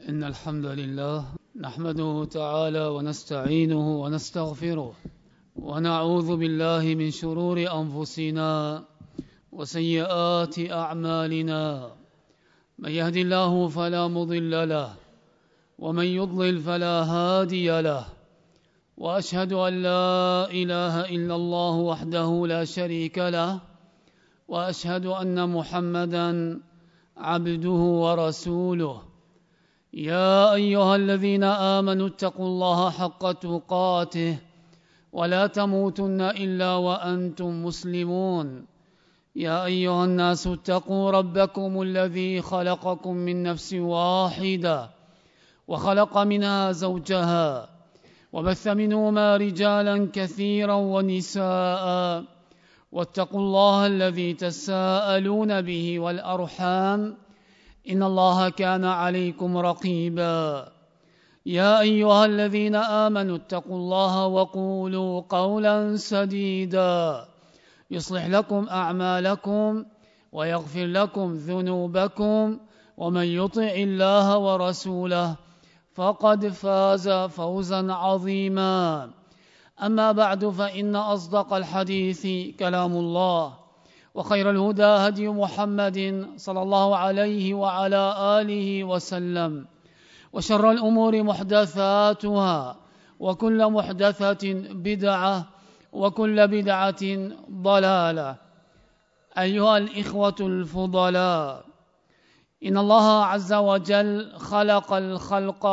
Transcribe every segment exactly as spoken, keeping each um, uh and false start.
إن الحمد لله نحمده تعالى ونستعينه ونستغفره ونعوذ بالله من شرور أنفسنا وسيئات أعمالنا. من يهد الله فلا مضل له ومن يضلل فلا هادي له، وأشهد أن لا إله إلا الله وحده لا شريك له، وأشهد أن محمدا عبده ورسوله. يا أيها الذين آمنوا اتقوا الله حق تقاته ولا تموتن إلا وأنتم مسلمون. يا أيها الناس اتقوا ربكم الذي خلقكم من نفس واحدة وخلق منها زوجها وبث منهما رجالا كثيرا ونساء، واتقوا الله الذي تساءلون به والأرحام إن الله كان عليكم رقيبا. يا أيها الذين آمنوا اتقوا الله وقولوا قولا سديدا يصلح لكم أعمالكم ويغفر لكم ذنوبكم، ومن يطع الله ورسوله فقد فاز فوزا عظيما. أما بعد، فإن أصدق الحديث كلام الله، وخير الهدى هدي محمد صلى الله عليه وعلى آله وسلم، وشر الأمور محدثاتها، وكل محدثة بدعة، وكل بدعة ضلالة. أيها الإخوة الفضلاء، إن الله عز وجل خلق الخلق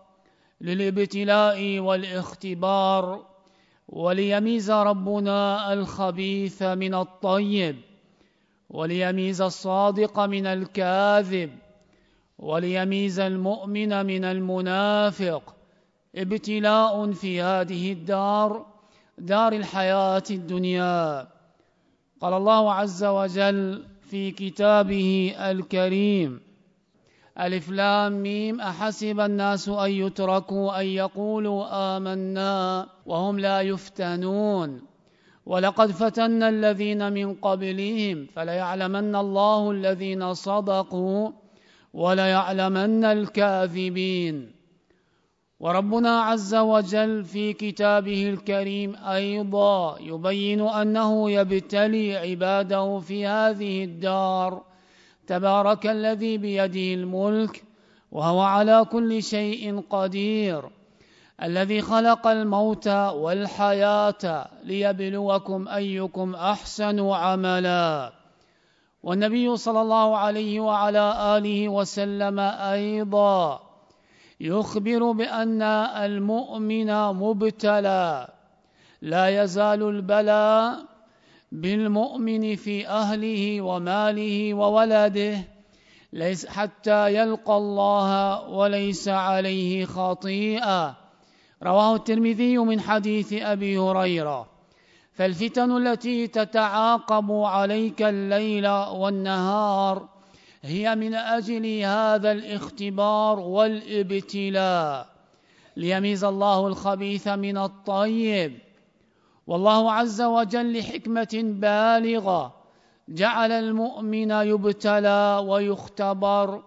للابتلاء والاختبار، وليميز ربنا الخبيث من الطيب، وليميز الصادق من الكاذب، وليميز المؤمن من المنافق. ابتلاء في هذه الدار، دار الحياة الدنيا. قال الله عز وجل في كتابه الكريم: ألف لام ميم أحسب الناس أن يتركوا أن يقولوا آمنا وهم لا يفتنون ولقد فتنا الذين من قبلهم فليعلمن الله الذين صدقوا وليعلمن الكاذبين. وربنا عز وجل في كتابه الكريم أيضا يبين أنه يبتلي عباده في هذه الدار. تبارك الذي بيده الملك وهو على كل شيء قدير، الذي خلق الموت والحياة ليبلوكم أيكم أحسن عملا. والنبي صلى الله عليه وعلى آله وسلم أيضا يخبر بأن المؤمن مبتلى، لا يزال البلاء بالمؤمن في أهله وماله وولده ليس حتى يلقى الله وليس عليه خطيئة. رواه الترمذي من حديث أبي هريرة. فالفتن التي تتعاقب عليك الليل والنهار هي من أجل هذا الاختبار والابتلاء، ليميز الله الخبيث من الطيب. والله عز وجل لحكمة بالغة جعل المؤمن يبتلى ويختبر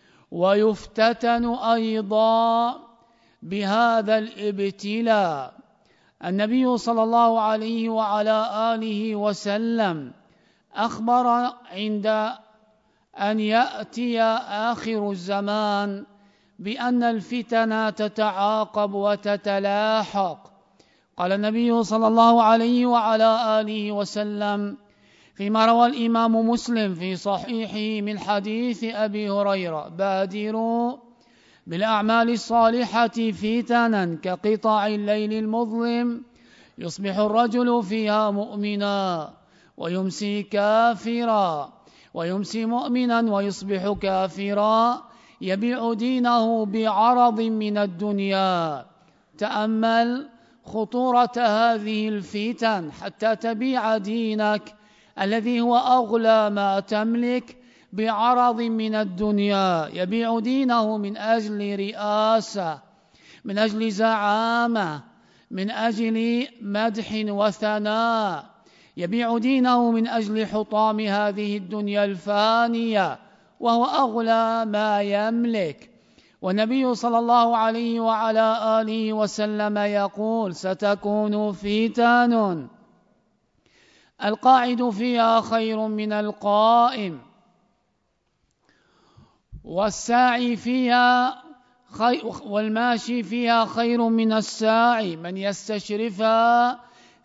ويفتتن أيضا بهذا الابتلاء. النبي صلى الله عليه وعلى آله وسلم أخبر عند أن يأتي آخر الزمان بأن الفتن تتعاقب وتتلاحق. قال النبي صلى الله عليه وعلى آله وسلم فيما روى الإمام مسلم في صحيحه من حديث أبي هريرة: بادروا بالأعمال الصالحة فتنا كقطع الليل المظلم، يصبح الرجل فيها مؤمنا ويمسي كافرا، ويمسي مؤمنا ويصبح كافرا، يبيع دينه بعرض من الدنيا. تأمل خطورة هذه الفتن حتى تبيع دينك الذي هو أغلى ما تملك بعرض من الدنيا. يبيع دينه من أجل رئاسة، من أجل زعامة، من أجل مدح وثناء. يبيع دينه من أجل حطام هذه الدنيا الفانية وهو أغلى ما يملك. والنبي صلى الله عليه وعلى آله وسلم يقول: ستكون فتن القاعد فيها خير من القائم، والساعي فيها خير والماشي فيها خير من الساعي، من يستشرفها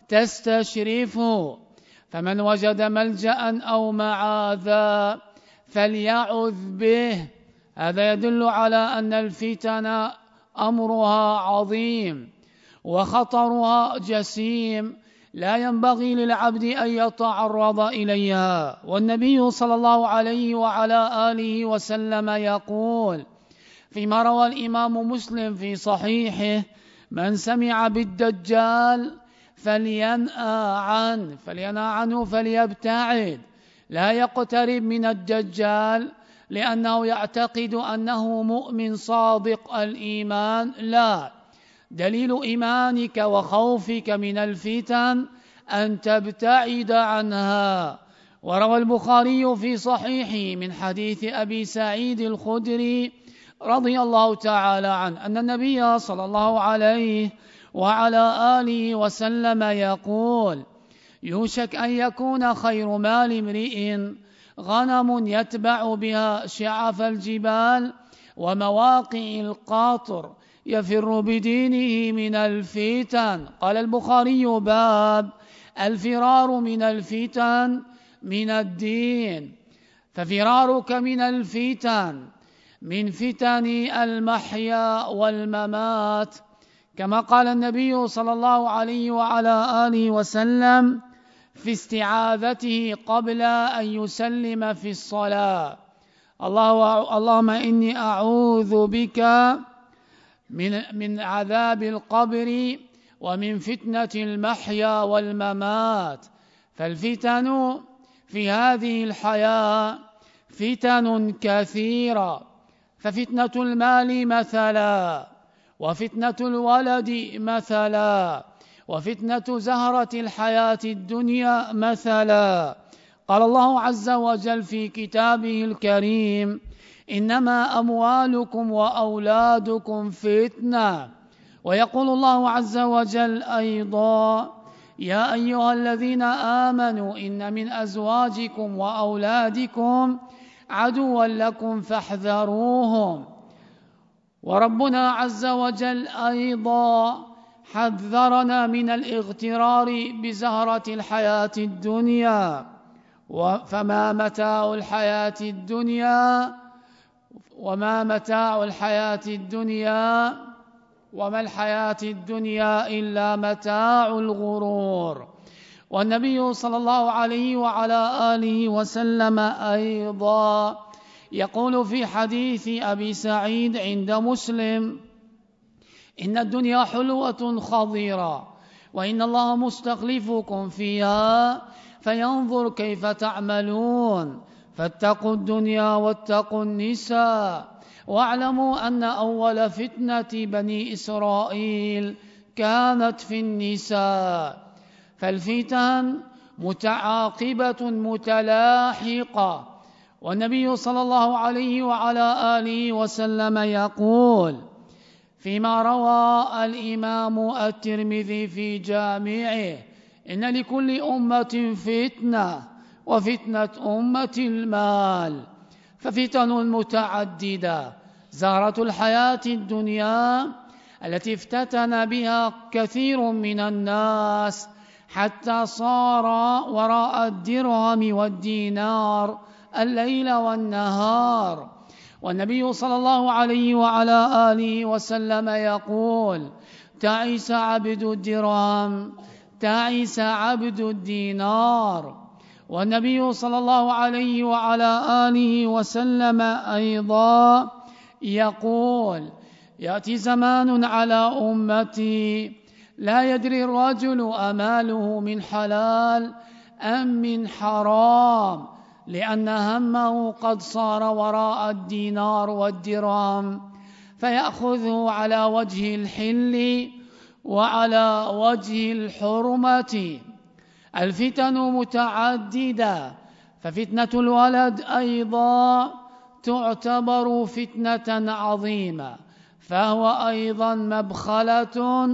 تستشرفه، فمن وجد ملجأ أو معاذا فليعذ به. هذا يدل على أن الفتن أمرها عظيم وخطرها جسيم، لا ينبغي للعبد أن يتعرض إليها. والنبي صلى الله عليه وعلى آله وسلم يقول فيما روى الإمام مسلم في صحيحه: من سمع بالدجال فلينأى عنه فلينأى عنه فليبتعد، لا يقترب من الدجال لأنه يعتقد أنه مؤمن صادق الإيمان. لا، دليل إيمانك وخوفك من الفتن أن تبتعد عنها. وروى البخاري في صحيحه من حديث أبي سعيد الخدري رضي الله تعالى عنه أن النبي صلى الله عليه وعلى آله وسلم يقول: يوشك أن يكون خير مال امرئ غنم يتبع بها شعف الجبال ومواقع القاطر يفر بدينه من الفتن. قال البخاري: باب الفرار من الفتن من الدين. ففرارك من الفتن من فتن المحيا والممات، كما قال النبي صلى الله عليه وعلى آله وسلم في استعاذته قبل أن يسلم في الصلاة: الله اللهم إني أعوذ بك من من عذاب القبر ومن فتنة المحيا والممات. فالفتن في هذه الحياة فتن كثيرة، ففتنة المال مثلا، وفتنة الولد مثلا، وفتنة زهرة الحياة الدنيا مثلا. قال الله عز وجل في كتابه الكريم: إنما أموالكم وأولادكم فتنة. ويقول الله عز وجل أيضا: يا أيها الذين آمنوا إن من أزواجكم وأولادكم عدوا لكم فاحذروهم. وربنا عز وجل أيضا حذرنا من الاغترار بزهرة الحياة الدنيا، فما متاع الحياة الدنيا وما متاع الحياة الدنيا وما الحياة الدنيا إلا متاع الغرور. والنبي صلى الله عليه وعلى آله وسلم أيضا يقول في حديث أبي سعيد عند مسلم: إن الدنيا حلوة خضيرة وإن الله مستخلفكم فيها فينظر كيف تعملون، فاتقوا الدنيا واتقوا النساء، واعلموا أن أول فتنة بني إسرائيل كانت في النساء. فالفتن متعاقبة متلاحقة. والنبي صلى الله عليه وعلى آله وسلم يقول فيما روى الإمام الترمذي في جامعه: إن لكل أمة فتنة وفتنة أمة المال. ففتن متعددة: زهرة الحياة الدنيا التي افتتن بها كثير من الناس حتى صار وراء الدرهم والدينار الليل والنهار. والنبي صلى الله عليه وعلى آله وسلم يقول: تعس عبد الدرهم تعس عبد الدينار. والنبي صلى الله عليه وعلى آله وسلم أيضا يقول: يأتي زمان على أمتي لا يدري الرجل أماله من حلال أم من حرام، لأن همه قد صار وراء الدينار والدرهم، فيأخذه على وجه الحل وعلى وجه الحرمة. الفتن متعددة، ففتنة الولد أيضا تعتبر فتنة عظيمة، فهو أيضا مبخلة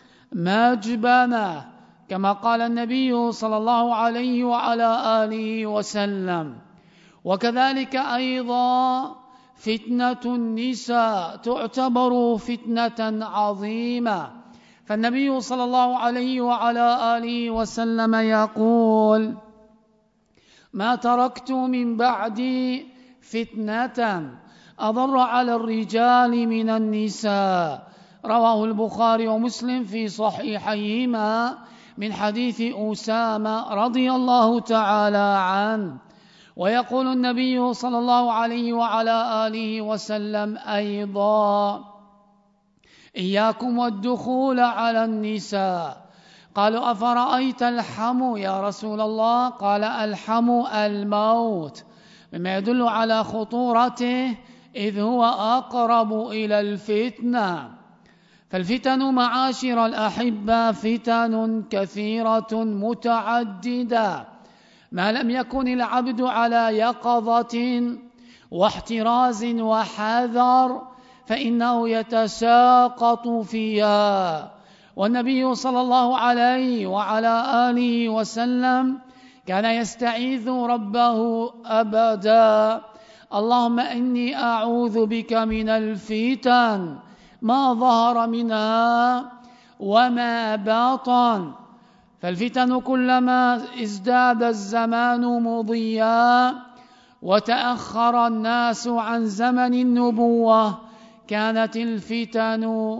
مجبنة، كما قال النبي صلى الله عليه وعلى آله وسلم. وكذلك أيضا فتنة النساء تعتبر فتنة عظيمة، فالنبي صلى الله عليه وعلى آله وسلم يقول: ما تركت من بعدي فتنة أضر على الرجال من النساء، رواه البخاري ومسلم في صحيحيهما من حديث أسامة رضي الله تعالى عنه. ويقول النبي صلى الله عليه وعلى آله وسلم أيضا: إياكم والدخول على النساء. قالوا: أفرأيت الحم يا رسول الله؟ قال: الحم الموت، مما يدل على خطورته إذ هو أقرب إلى الفتنة. فالفتن معاشر الأحبة فتن كثيرة متعددة، ما لم يكن العبد على يقظة واحتراز وحذر فإنه يتساقط فيها. والنبي صلى الله عليه وعلى آله وسلم كان يستعيذ ربه أبدا: اللهم إني أعوذ بك من الفتن ما ظهر منها وما بطن. فالفتن كلما ازداد الزمان مضيا وتأخر الناس عن زمن النبوة كانت الفتن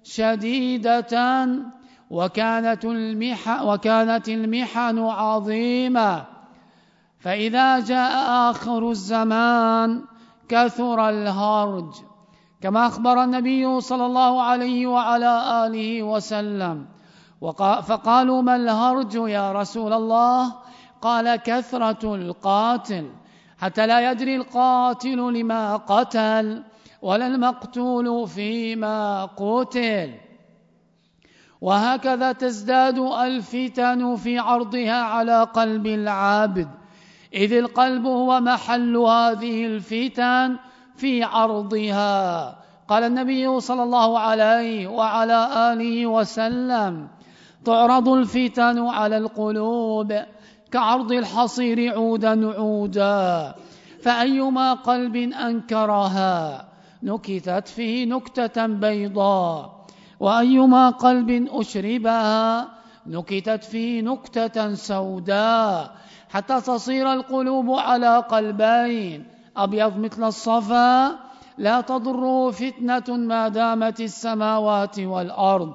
شديدة وكانت المحن, وكانت المحن عظيمة. فإذا جاء آخر الزمان كثر الهرج، كما أخبر النبي صلى الله عليه وعلى آله وسلم. فقالوا: ما الهرج يا رسول الله؟ قال: كثرة القاتل، حتى لا يدري القاتل لما قتل ولا المقتول فيما قتل. وهكذا تزداد الفتن في عرضها على قلب العابد، إذ القلب هو محل هذه الفتن في عرضها. قال النبي صلى الله عليه وعلى آله وسلم: تعرض الفتن على القلوب كعرض الحصير عودا عودا، فأيما قلب أنكرها نكتت فيه نكتة بيضاء، وأيما قلب أشربها نكتت فيه نكتة سوداء، حتى تصير القلوب على قلبين: أبيض مثل الصفا لا تضره فتنة ما دامت السماوات والأرض،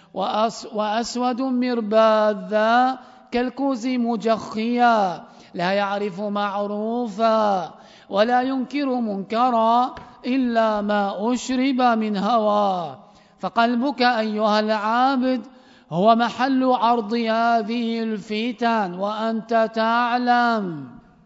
وأسود مرباذا كالكوز مجخيا لا يعرف معروفا ولا ينكر منكرا إلا ما أشرب من هوى. فقلبك أيها العابد هو محل عرض هذه الفتن، وأنت تعلم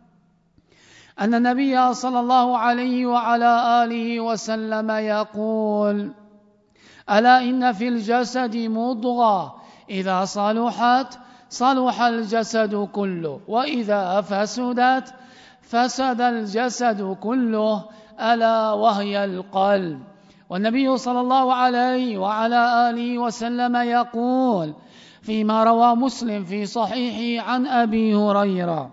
أن النبي صلى الله عليه وعلى آله وسلم يقول: ألا إن في الجسد مضغة إذا صلحت صلح الجسد كله، وإذا فسدت فسد الجسد كله، ألا وهي القلب. والنبي صلى الله عليه وعلى آله وسلم يقول فيما روى مسلم في صحيحه عن أبي هريرة: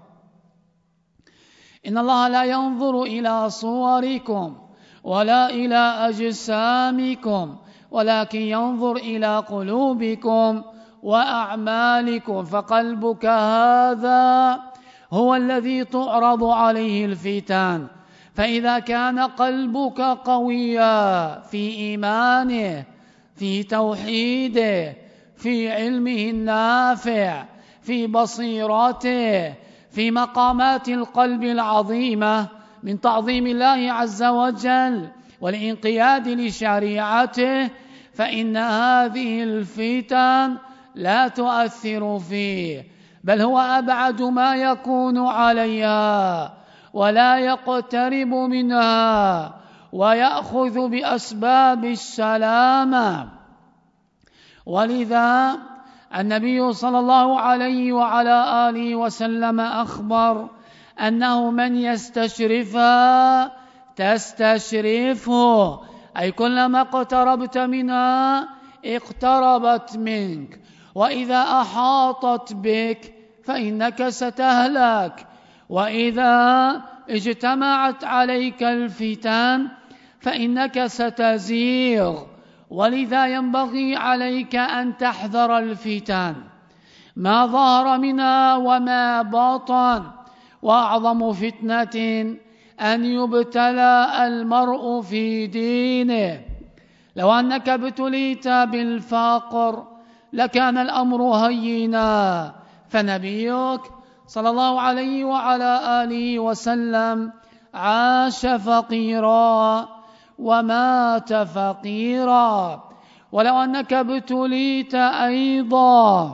إن الله لا ينظر إلى صوركم ولا إلى أجسامكم ولكن ينظر إلى قلوبكم وأعمالكم. فقلبك هذا هو الذي تعرض عليه الفتن، فإذا كان قلبك قويا في إيمانه، في توحيده، في علمه النافع، في بصيرته، في مقامات القلب العظيمة من تعظيم الله عز وجل والانقياد لشريعته، فإن هذه الفتن لا تؤثر فيه، بل هو أبعد ما يكون عليها ولا يقترب منها ويأخذ بأسباب السلامة. ولذا النبي صلى الله عليه وعلى آله وسلم أخبر أنه من يستشرفها تستشرفه، أي كلما اقتربت منها اقتربت منك، وإذا أحاطت بك فإنك ستهلك، وإذا اجتمعت عليك الفتن فإنك ستزيغ. ولذا ينبغي عليك أن تحذر الفتن ما ظهر منها وما بطن. وأعظم فتنة أن يبتلى المرء في دينه. لو أنك ابتليت بالفقر لكان الأمر هينا، فنبيك صلى الله عليه وعلى آله وسلم عاش فقيرا ومات فقيرا. ولو أنك ابتليت أيضا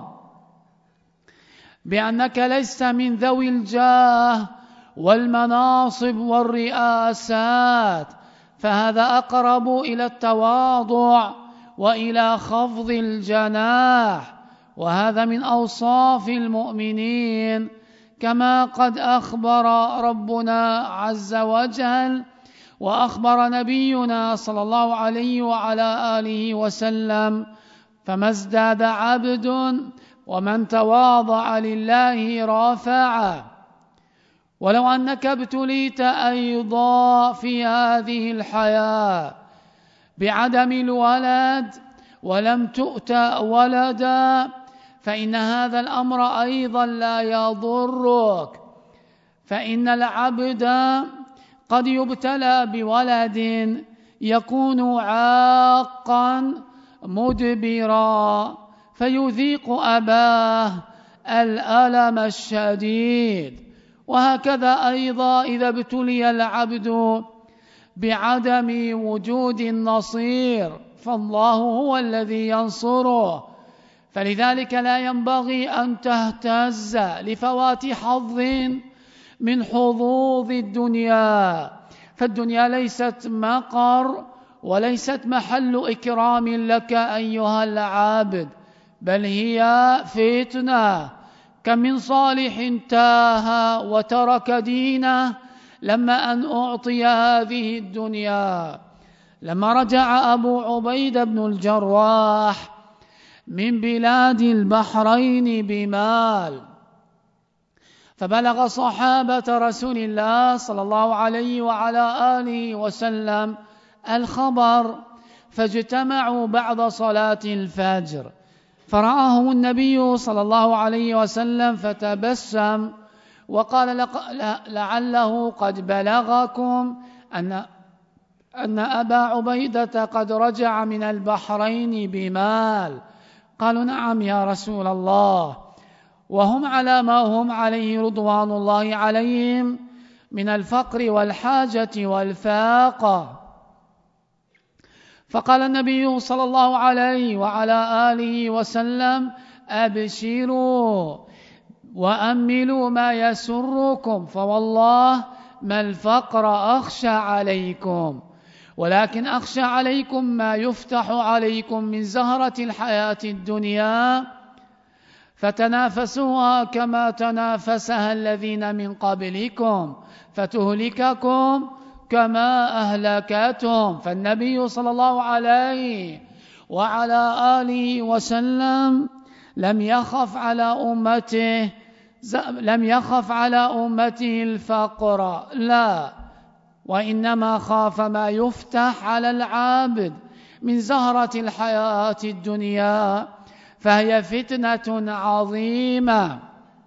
بأنك لست من ذوي الجاه والمناصب والرئاسات، فهذا أقرب إلى التواضع وإلى خفض الجناح، وهذا من أوصاف المؤمنين كما قد أخبر ربنا عز وجل وأخبر نبينا صلى الله عليه وعلى آله وسلم: فما ازداد عبد ومن تواضع لله رافعه. ولو أنك ابتليت أيضا في هذه الحياة بعدم الولد ولم تؤت ولدا، فإن هذا الأمر أيضا لا يضرك، فإن العبد قد يبتلى بولد يكون عاقا مدبرا فيذيق أباه الألم الشديد. وهكذا أيضا إذا ابتلي العبد بعدم وجود النصير فالله هو الذي ينصره. فلذلك لا ينبغي أن تهتز لفوات حظ من حظوظ الدنيا، فالدنيا ليست مقر وليست محل إكرام لك أيها العابد، بل هي فتنة. كم من صالح تاه وترك دينه لما أن أعطي هذه الدنيا. لما رجع أبو عبيدة بن الجراح من بلاد البحرين بمال، فبلغ صحابة رسول الله صلى الله عليه وعلى آله وسلم الخبر، فاجتمعوا بعد صلاة الفجر، فرآهم النبي صلى الله عليه وسلم فتبسم وقال: لعله قد بلغكم أن أن أبا عبيدة قد رجع من البحرين بمال. قالوا: نعم يا رسول الله، وهم على ما هم عليه رضوان الله عليهم من الفقر والحاجة والفاقة. فقال النبي صلى الله عليه وعلى آله وسلم: أبشروا وأملوا ما يسركم، فوالله ما الفقر أخشى عليكم، ولكن أخشى عليكم ما يفتح عليكم من زهرة الحياة الدنيا، فتنافسوها كما تنافسها الذين من قبلكم فتهلككم كما أهلكتهم. فالنبي صلى الله عليه وعلى آله وسلم لم يخف على أمته لم يخف على أمته الفقر، لا، وإنما خاف ما يفتح على العابد من زهرة الحياة الدنيا، فهي فتنة عظيمة.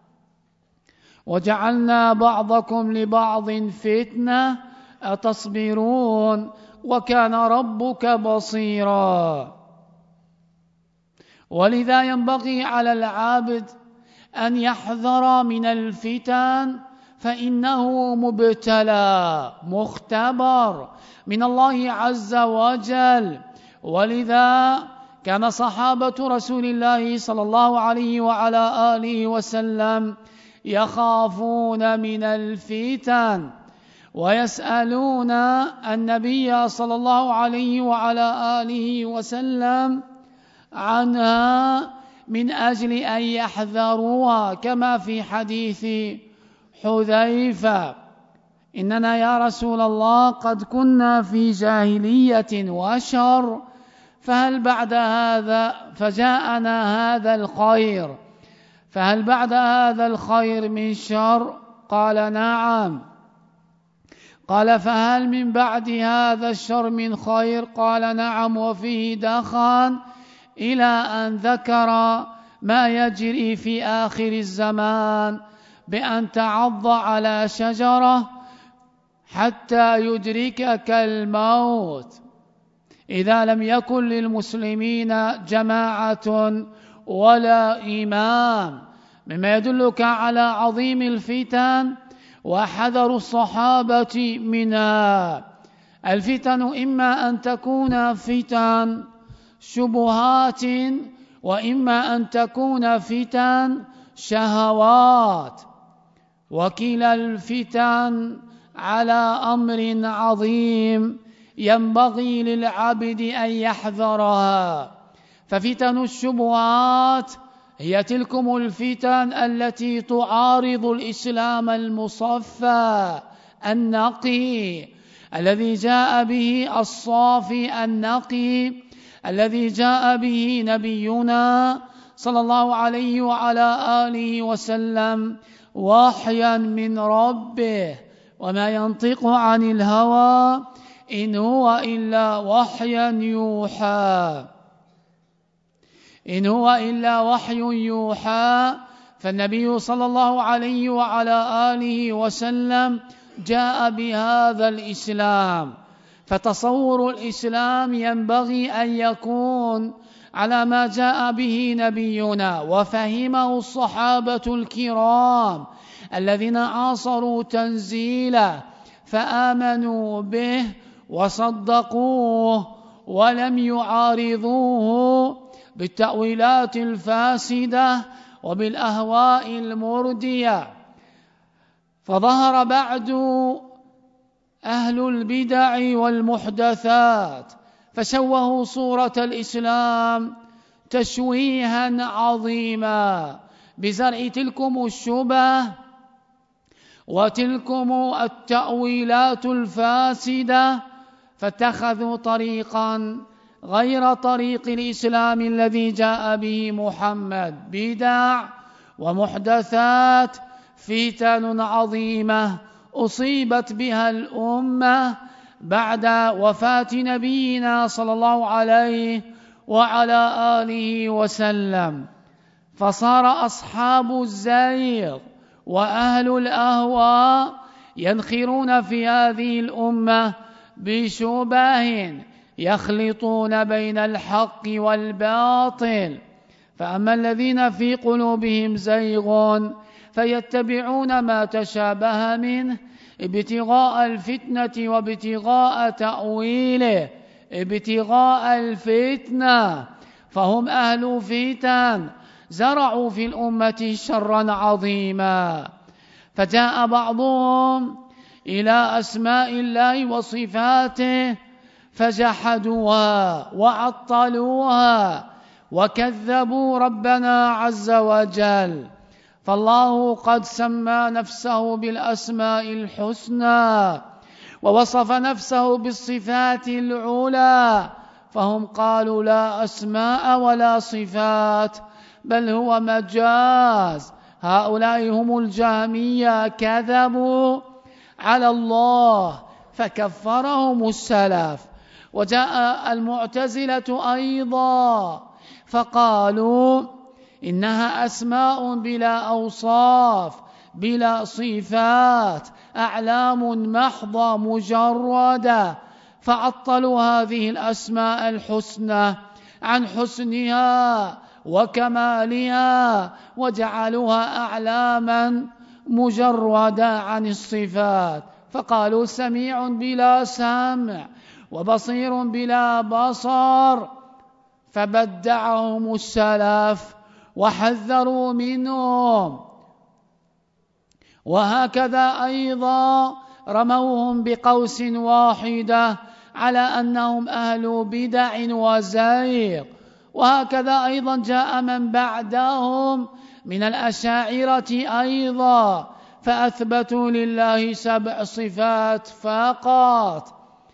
وجعلنا بعضكم لبعض فتنة أتصبرون وكان ربك بصيرا. ولذا ينبغي على العابد أن يحذر من الفتن، فإنه مبتلى مختبر من الله عز وجل. ولذا كان صحابة رسول الله صلى الله عليه وعلى آله وسلم يخافون من الفتن ويسألون النبي صلى الله عليه وعلى آله وسلم عنها من أجل أن يحذروها، كما في حديث حذيفة: إننا يا رسول الله قد كنا في جاهلية وشر، فهل بعد هذا فجاءنا هذا الخير فهل بعد هذا الخير من شر؟ قال نعم. قال فهل من بعد هذا الشر من خير؟ قال نعم، وفيه دخان، إلى أن ذكر ما يجري في آخر الزمان بأن تعض على شجرة حتى يدركك الموت إذا لم يكن للمسلمين جماعة ولا إمام، مما يدلك على عظيم الفتن وحذر الصحابة منها. الفتن إما أن تكون فتن شبهات، وإما أن تكون فتن شهوات، وكلا الفتن على أمر عظيم ينبغي للعبد أن يحذرها. ففتن الشبهات هي تلكم الفتن التي تعارض الإسلام المصفى النقي الذي جاء به الصافي النقي الذي جاء به نبينا صلى الله عليه وعلى آله وسلم وحيا من ربه، وما ينطق عن الهوى إن هو إلا وحيا يوحى إن هو إلا وحي يوحى. فالنبي صلى الله عليه وعلى آله وسلم جاء بهذا الإسلام، فتصور الإسلام ينبغي أن يكون على ما جاء به نبينا وفهمه الصحابة الكرام الذين عاصروا تنزيله فآمنوا به وصدقوه ولم يعارضوه بالتأويلات الفاسدة وبالأهواء المردية. فظهر بعد أهل البدع والمحدثات فشوهوا صورة الإسلام تشويها عظيما بزرع تلكم الشبه وتلكم التأويلات الفاسدة، فاتخذوا طريقا غير طريق الإسلام الذي جاء به محمد، بدع ومحدثات، فتن عظيمة أصيبت بها الأمة بعد وفاة نبينا صلى الله عليه وعلى آله وسلم. فصار أصحاب الزيغ وأهل الأهواء ينخرون في هذه الأمة بشبه يخلطون بين الحق والباطل. فأما الذين في قلوبهم زيغ فيتبعون ما تشابه منه ابتغاء الفتنة وابتغاء تأويله، ابتغاء الفتنة، فهم أهل فتن زرعوا في الأمة شرا عظيما. فجاء بعضهم إلى أسماء الله وصفاته فجحدوها وعطلوها وكذبوا ربنا عز وجل. فالله قد سمى نفسه بالأسماء الحسنى ووصف نفسه بالصفات العلى، فهم قالوا لا أسماء ولا صفات بل هو مجاز. هؤلاء هم الجهمية، كذبوا على الله فكفرهم السلف. وجاء المعتزلة أيضا فقالوا إنها أسماء بلا أوصاف بلا صفات، أعلام محضة مجردة، فعطلوا هذه الأسماء الحسنى عن حسنها وكمالها وجعلوها أعلاما مجردة عن الصفات. فقالوا سميع بلا سمع وبصير بلا بصر، فبدعهم السلف وحذروا منهم. وهكذا أيضا رموهم بقوس واحدة على أنهم أهل بدع وزيغ. وهكذا أيضا جاء من بعدهم من الأشاعرة أيضا فأثبتوا لله سبع صفات فقط.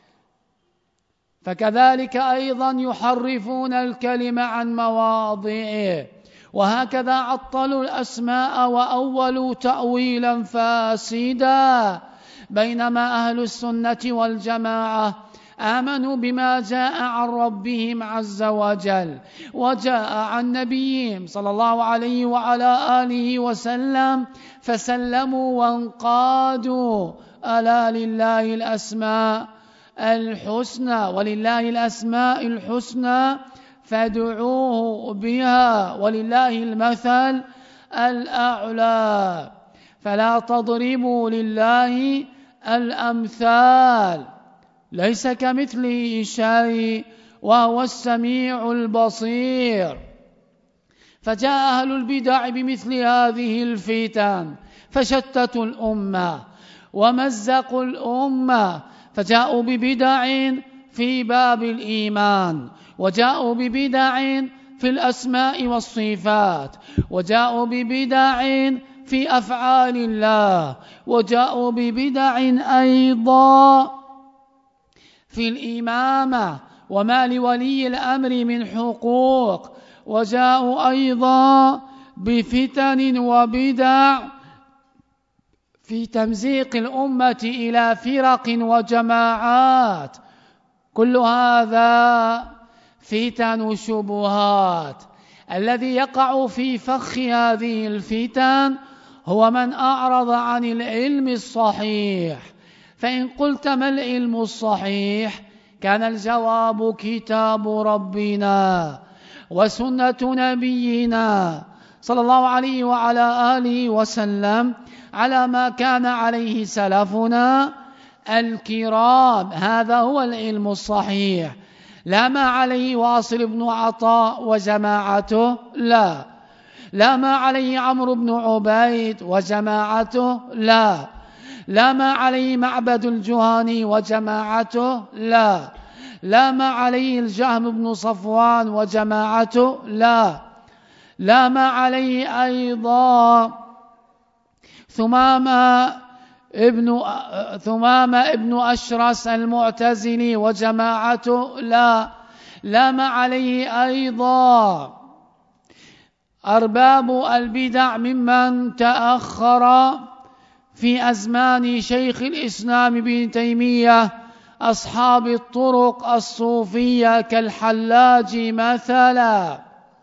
فكذلك أيضا يحرفون الكلمة عن مواضعه، وهكذا عطلوا الأسماء وأولوا تأويلا فاسدا. بينما أهل السنة والجماعة آمنوا بما جاء عن ربهم عز وجل وجاء عن نبيهم صلى الله عليه وعلى آله وسلم، فسلموا وانقادوا. ألا لله الأسماء الحسنى، ولله الأسماء الحسنى فادعوه بها ولله المثل الأعلى. فلا تضربوا لله الأمثال، ليس كمثله شيء وهو السميع البصير. فجاء أهل البدع بمثل هذه الفتن فشتتوا الأمة ومزقوا الأمة، فجاءوا ببدع في باب الإيمان، وجاءوا ببدع في الأسماء والصفات، وجاءوا ببدع في أفعال الله، وجاءوا ببدع أيضا في الإمامة وما لولي الأمر من حقوق، وجاءوا أيضا بفتن وبدع في تمزيق الأمة إلى فرق وجماعات. كل هذا فتن شبهات. الذي يقع في فخ هذه الفتن هو من أعرض عن العلم الصحيح. فإن قلت ما العلم الصحيح؟ كان الجواب كتاب ربنا وسنة نبينا صلى الله عليه وعلى آله وسلم على ما كان عليه سلفنا الكرام. هذا هو العلم الصحيح، لا ما عليه واصل بن عطاء وجماعته، لا لا ما عليه عمرو بن عبيد وجماعته، لا لا ما عليه معبد الجهني وجماعته، لا لا ما عليه الجهم بن صفوان وجماعته، لا لا ما عليه أيضا ثمامة ابن ثمامة ابن أشرس المعتزلي وجماعته، لا لا ما عليه أيضا أرباب البدع ممن تأخر في أزمان شيخ الإسلام ابن تيمية، أصحاب الطرق الصوفية كالحلاج مثلا،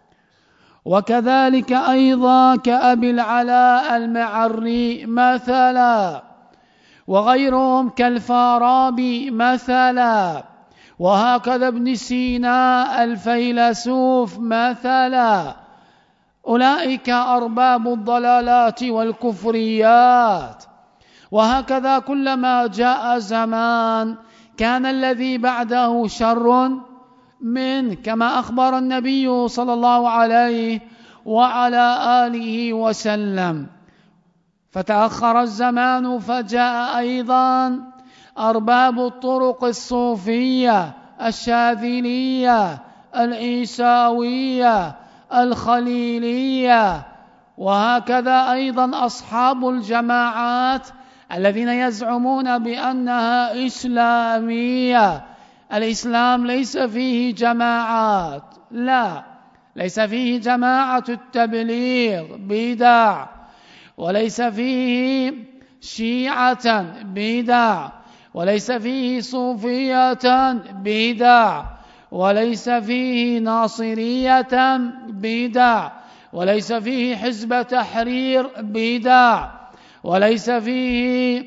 وكذلك أيضا كأبي العلاء المعري مثلا، وغيرهم كالفارابي مثلا، وهكذا ابن سينا الفيلسوف مثلا. أولئك أرباب الضلالات والكفريات. وهكذا كلما جاء زمان كان الذي بعده شر منه، كما أخبر النبي صلى الله عليه وعلى آله وسلم. فتأخر الزمان فجاء أيضا أرباب الطرق الصوفية الشاذلية العيساوية الخليلية، وهكذا أيضا أصحاب الجماعات الذين يزعمون بأنها إسلامية. الإسلام ليس فيه جماعات، لا ليس فيه جماعة التبليغ بدع، وليس فيه شيعة بدع، وليس فيه صوفية بدع، وليس فيه ناصرية بدع، وليس فيه حزب تحرير بدع، وليس فيه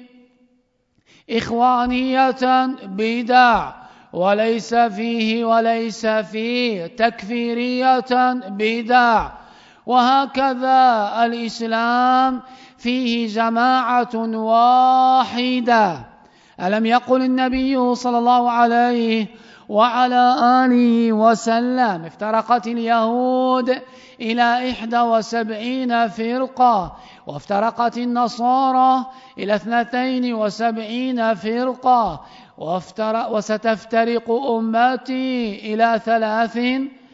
إخوانية بدع، وليس فيه وليس فيه تكفيرية بدع. وهكذا الإسلام فيه جماعة واحدة. ألم يقل النبي صلى الله عليه وعلى آله وسلم افترقت اليهود إلى إحدى وسبعين فرقة، وافترقت النصارى إلى اثنتين وسبعين فرقة، وستفترق أمتي إلى ثلاث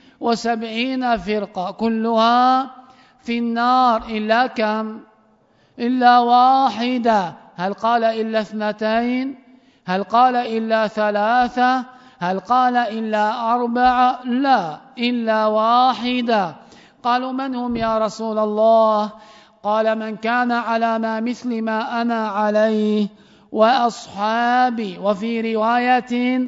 وسبعين فرقة، كلها في النار إلا كم إلا واحدة. هل قال إلا اثنتين؟ هل قال إلا ثلاثة؟ هل قال إلا أربعة؟ لا، إلا واحدة. قالوا من هم يا رسول الله؟ قال من كان على ما مثل ما أنا عليه وأصحابي. وفي رواية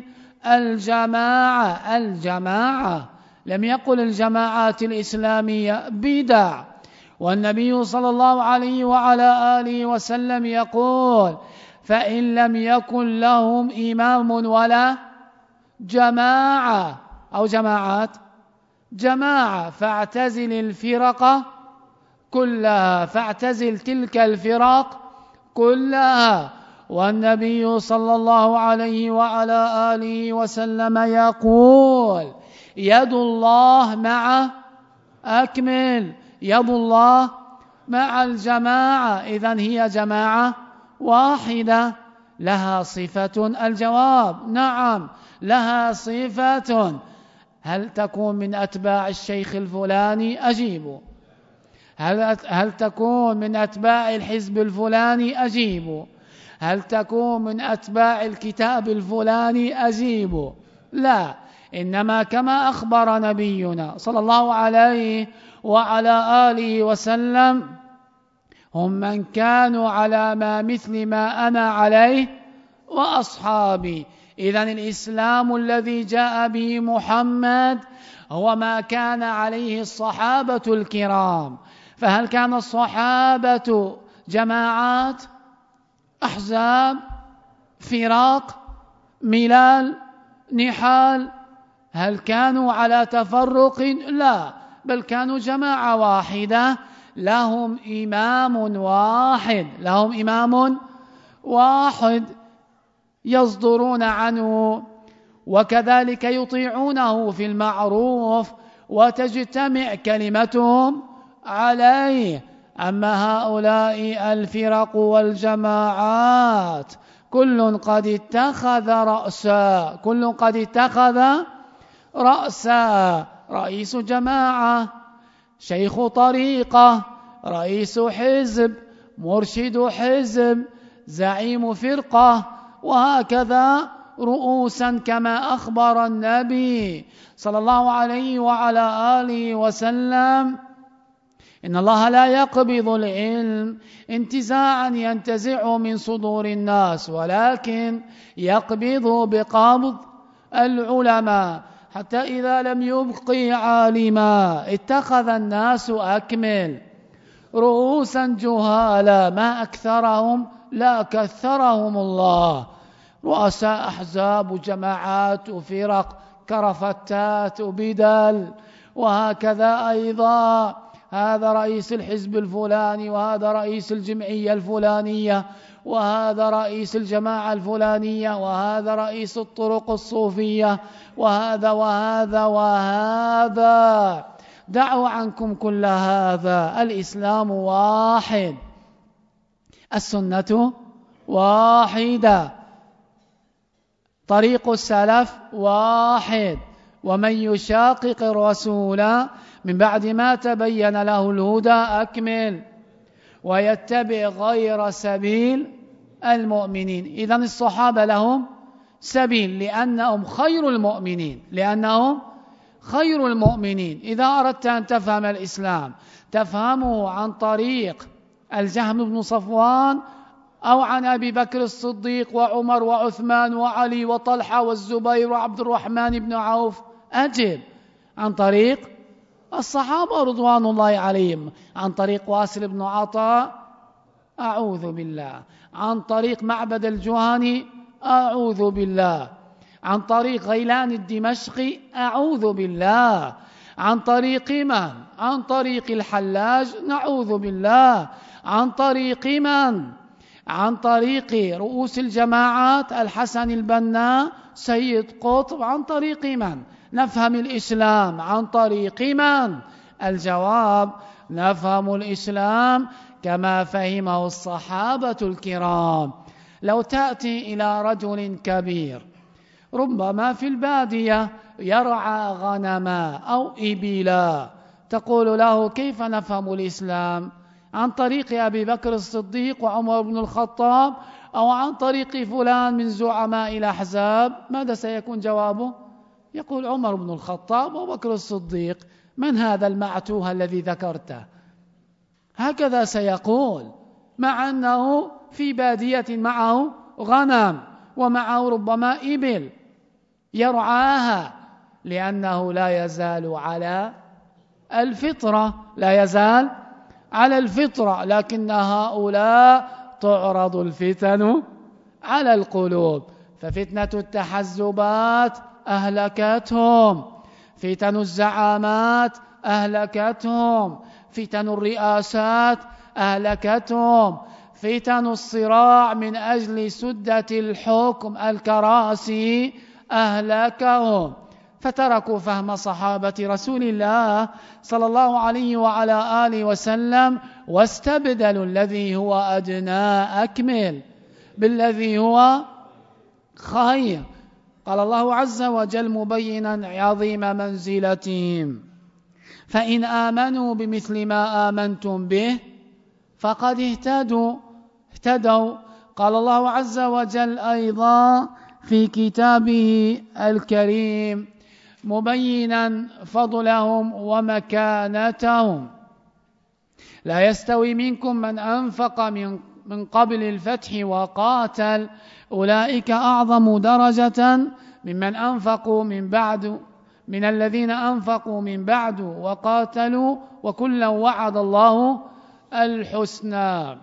الجماعة. الجماعة لم يقل الجماعات الإسلامية بدع. والنبي صلى الله عليه وعلى آله وسلم يقول فإن لم يكن لهم إمام ولا جماعة أو جماعات جماعة فاعتزل الفرق كلها، فاعتزل تلك الفرق كلها. والنبي صلى الله عليه وعلى آله وسلم يقول يد الله مع أكمل، يد الله مع الجماعة. إذن هي جماعة واحدة لها صفة. الجواب نعم لها صفة. هل تكون من أتباع الشيخ الفلاني؟ أجيبوا. هل, هل تكون من أتباع الحزب الفلاني؟ أجيبوا. هل تكون من أتباع الكتاب الفلاني؟ أجيبوا. لا، إنما كما أخبر نبينا صلى الله عليه وعلى آله وسلم هم من كانوا على ما مثل ما أنا عليه وأصحابي. إذن الإسلام الذي جاء به محمد هو ما كان عليه الصحابة الكرام. فهل كان الصحابة جماعات، أحزاب، فراق، ملال، نحال؟ هل كانوا على تفرق؟ لا، بل كانوا جماعة واحدة لهم إمام واحد، لهم إمام واحد يصدرون عنه، وكذلك يطيعونه في المعروف وتجتمع كلمتهم عليه. أما هؤلاء الفرق والجماعات كل قد اتخذ رأسا، كل قد اتخذ رأسا، رئيس جماعة، شيخ طريقة، رئيس حزب، مرشد حزب، زعيم فرقة، وهكذا رؤوسا كما أخبر النبي صلى الله عليه وعلى آله وسلم إن الله لا يقبض العلم انتزاعا ينتزعه من صدور الناس، ولكن يقبضه بقبض العلماء، حتى إذا لم يبقي عالما اتخذ الناس أكمل رؤوسا جهالا ما أكثرهم لا كثرهم الله، رؤساء أحزاب وجماعات وفرق كرفتات وبدل، وهكذا أيضا هذا رئيس الحزب الفلاني، وهذا رئيس الجمعية الفلانية، وهذا رئيس الجماعة الفلانية، وهذا رئيس الطرق الصوفية، وهذا وهذا وهذا. دعوا عنكم كل هذا. الإسلام واحد، السنة واحدة، طريق السلف واحد. ومن يشاقق الرسول من بعد ما تبين له الهدى أكمل ويتبع غير سبيل المؤمنين. إذن الصحابة لهم سبيل لأنهم خير المؤمنين، لأنهم خير المؤمنين. إذا أردت أن تفهم الإسلام تفهمه عن طريق الجهم بن صفوان أو عن أبي بكر الصديق وعمر وعثمان وعلي وطلحة والزبير وعبد الرحمن بن عوف، أجب. عن طريق الصحابة رضوان الله عليهم، عن طريق واسل بن عطاء أعوذ بالله، عن طريق معبد الجهني أعوذ بالله، عن طريق غيلان الدمشقي أعوذ بالله، عن طريق من؟ عن طريق الحلاج نعوذ بالله، عن طريق من؟ عن طريق رؤوس الجماعات الحسن البنا، سيد قطب. عن طريق من نفهم الإسلام؟ عن طريق من؟ الجواب نفهم الإسلام كما فهمه الصحابة الكرام. لو تأتي إلى رجل كبير ربما في البادية يرعى غنما أو إبلا، تقول له كيف نفهم الإسلام؟ عن طريق أبي بكر الصديق وعمر بن الخطاب أو عن طريق فلان من زعماء الأحزاب، ماذا سيكون جوابه؟ يقول عمر بن الخطاب وبكر الصديق. من هذا المعتوه الذي ذكرته؟ هكذا سيقول، مع أنه في بادية معه غنم ومعه ربما إبل يرعاها، لأنه لا يزال على الفطرة، لا يزال على الفطرة. لكن هؤلاء تعرض الفتن على القلوب، ففتنة التحزبات أهلكتهم، فتن الزعامات أهلكتهم، فتن الرئاسات أهلكتهم، فتن الصراع من أجل سدة الحكم الكراسي أهلكهم، فتركوا فهم صحابة رسول الله صلى الله عليه وعلى آله وسلم، واستبدلوا الذي هو أدنى أكمل بالذي هو خير. قال الله عز وجل مبينا عظيم منزلتهم: فإن آمنوا بمثل ما آمنتم به فقد اهتدوا اهتدوا قال الله عز وجل أيضا في كتابه الكريم مبينا فضلهم ومكانتهم: لا يستوي منكم من أنفق من من قبل الفتح وقاتل أولئك أعظم درجة ممن أنفقوا من بعد من الذين أنفقوا من بعد وقاتلوا وكلا وعد الله الحسنى.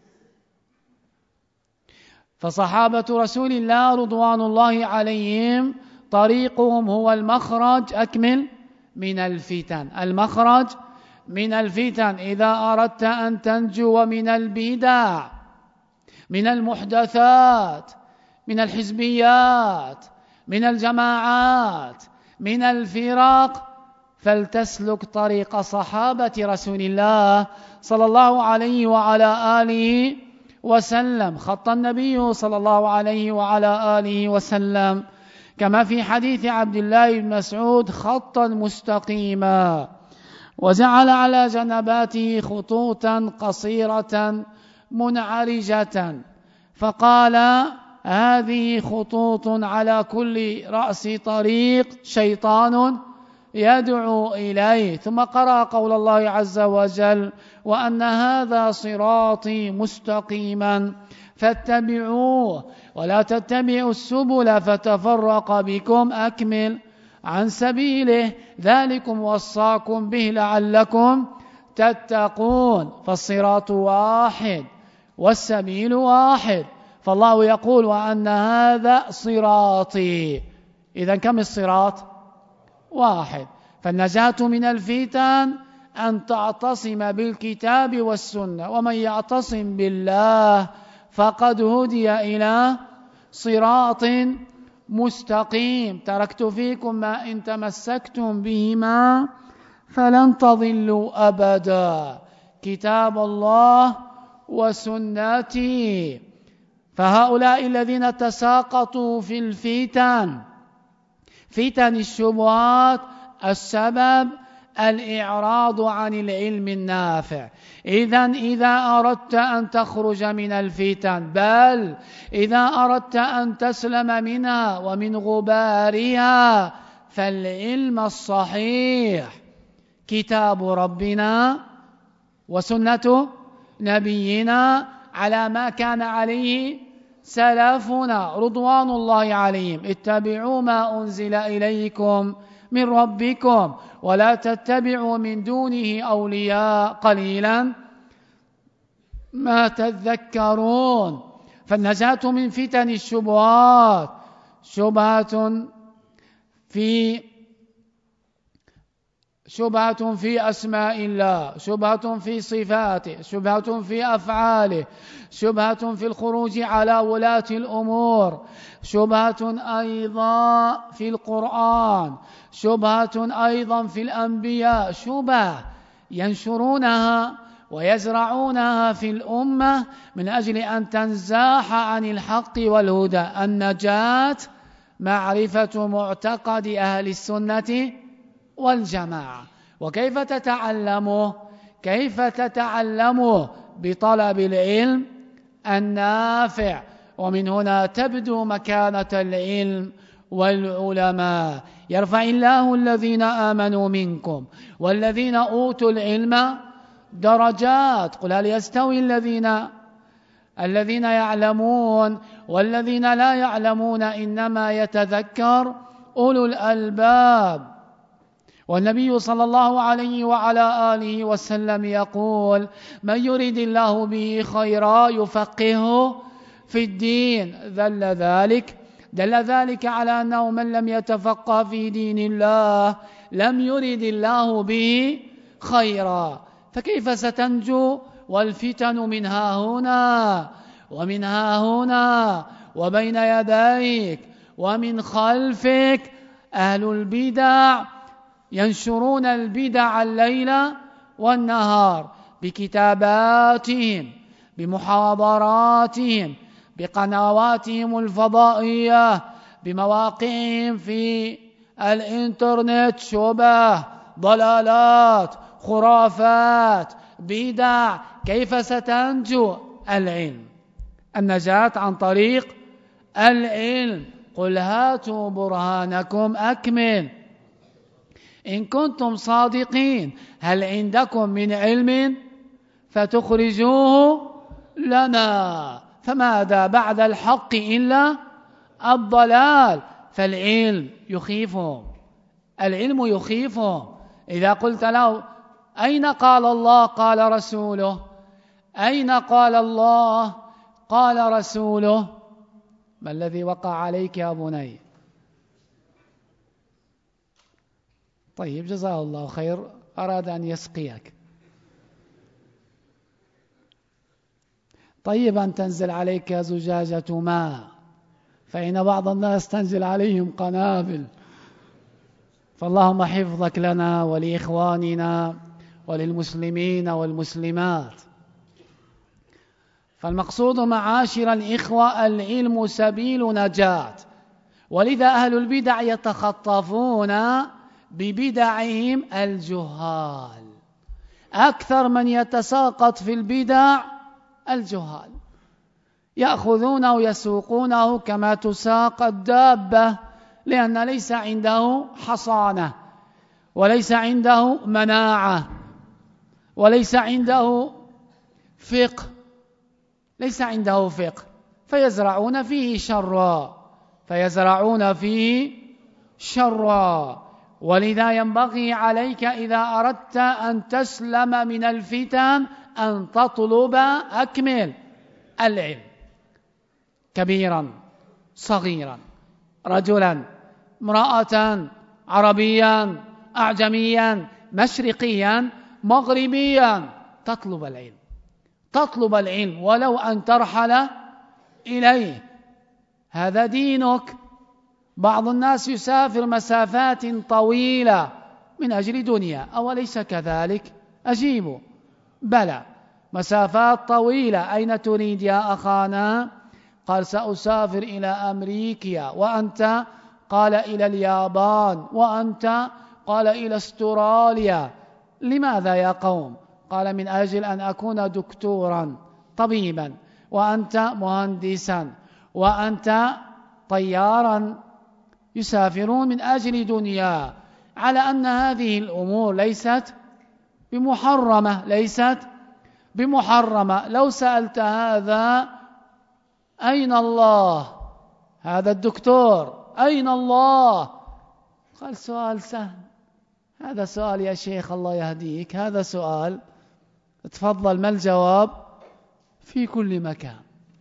فصحابة رسول الله رضوان الله عليهم طريقهم هو المخرج أكمل من الفتن، المخرج من الفتن. إذا أردت أن تنجو من البدع، من المحدثات، من الحزبيات، من الجماعات، من الفرق، فلتسلك طريق صحابة رسول الله صلى الله عليه وعلى آله وسلم. خط النبي صلى الله عليه وعلى آله وسلم كما في حديث عبد الله بن مسعود خطا مستقيما، وجعل على جنباته خطوطا قصيرة منعرجة، فقال: هذه خطوط على كل رأس طريق شيطان يدعو إليه. ثم قرأ قول الله عز وجل: وأن هذا صراطي مستقيما فاتبعوه ولا تتبعوا السبل فتفرق بكم أكمل عن سبيله ذلكم وصاكم به لعلكم تتقون. فالصراط واحد والسبيل واحد، فالله يقول: وأن هذا صراطي. إذن كم الصراط؟ واحد. فالنجاة من الفتن أن تعتصم بالكتاب والسنة، ومن يعتصم بالله فقد هدي إلى صراط مستقيم. تركت فيكم ما إن تمسكتم بهما فلن تضلوا أبدا، كتاب الله وسنتي. فهؤلاء الذين تساقطوا في الفتن، فتن الشبهات، السبب الإعراض عن العلم النافع. إذن إذا أردت أن تخرج من الفتن، بل إذا أردت أن تسلم منها ومن غبارها، فالعلم الصحيح كتاب ربنا وسنة نبينا على ما كان عليه سلفنا رضوان الله عليهم. اتبعوا ما أنزل إليكم من ربكم ولا تتبعوا من دونه أولياء قليلا ما تذكرون. فالنجاة من فتن الشبهات، شبهة في شبهة في أسماء الله، شبهة في صفاته، شبهة في أفعاله، شبهة في الخروج على ولاة الأمور، شبهة أيضا في القرآن، شبهة أيضا في الأنبياء، شبهة ينشرونها ويزرعونها في الأمة من أجل أن تنزاح عن الحق والهدى. النجاة معرفة معتقد أهل السنة والجماعة. وكيف تتعلمه؟ كيف تتعلمه؟ بطلب العلم النافع. ومن هنا تبدو مكانة العلم والعلماء. يرفع الله الذين آمنوا منكم والذين أوتوا العلم درجات. قل هل يستوي الذين الذين يعلمون والذين لا يعلمون؟ إنما يتذكر أولو الألباب. والنبي صلى الله عليه وعلى آله وسلم يقول: من يريد الله به خيرا يفقهه في الدين. دل ذلك دل ذلك على أنه من لم يتفقه في دين الله لم يرد الله به خيرا. فكيف ستنجو والفتن من ها هنا ومن ها هنا وبين يديك ومن خلفك؟ أهل البدع ينشرون البدع الليل والنهار بكتاباتهم، بمحاضراتهم، بقنواتهم الفضائية، بمواقعهم في الإنترنت. شبه، ضلالات، خرافات، بدع. كيف ستنجو؟ العلم. النجاة عن طريق العلم. قل هاتوا برهانكم أكمل إن كنتم صادقين. هل عندكم من علم فتخرجوه لنا؟ فماذا بعد الحق إلا الضلال؟ فالعلم يخيفهم، العلم يخيفهم. إذا قلت له: أين قال الله قال رسوله؟ أين قال الله قال رسوله؟ ما الذي وقع عليك يا بني؟ طيب، جزاه الله خير، أراد أن يسقيك. طيب، أن تنزل عليك زجاجة ماء، فإن بعض الناس تنزل عليهم قنابل. فاللهم حفظك لنا ولإخواننا وللمسلمين والمسلمات. فالمقصود معاشر الإخوة العلم سبيل نجاة. ولذا أهل البدع يتخطفون ببدعهم الجهال. أكثر من يتساقط في البدع الجهال، يأخذونه ويسوقونه كما تساق الدابة، لأن ليس عنده حصانة وليس عنده مناعة وليس عنده فقه ليس عنده فقه فيزرعون فيه شرا فيزرعون فيه شرا. ولذا ينبغي عليك إذا أردت أن تسلم من الفتن أن تطلب أكمل العلم، كبيرا صغيرا، رجلا امرأة، عربيا أعجميا، مشرقيا مغربيا، تطلب العلم تطلب العلم ولو أن ترحل إليه. هذا دينك. بعض الناس يسافر مسافات طويلة من أجل دنيا، أوليس كذلك؟ أجيبوا: بلى، مسافات طويلة. أين تريد يا أخانا؟ قال: سأسافر إلى أمريكا. وأنت؟ قال: إلى اليابان. وأنت؟ قال: إلى أستراليا. لماذا يا قوم؟ قال: من أجل أن أكون دكتورا طبيبا. وأنت؟ مهندسا. وأنت؟ طيارا. يسافرون من أجل دنيا، على أن هذه الأمور ليست بمحرمة ليست بمحرمة. لو سألت هذا: أين الله؟ هذا الدكتور: أين الله؟ قال: سؤال سهل. هذا سؤال يا شيخ، الله يهديك، هذا سؤال. تفضل، ما الجواب؟ في كل مكان.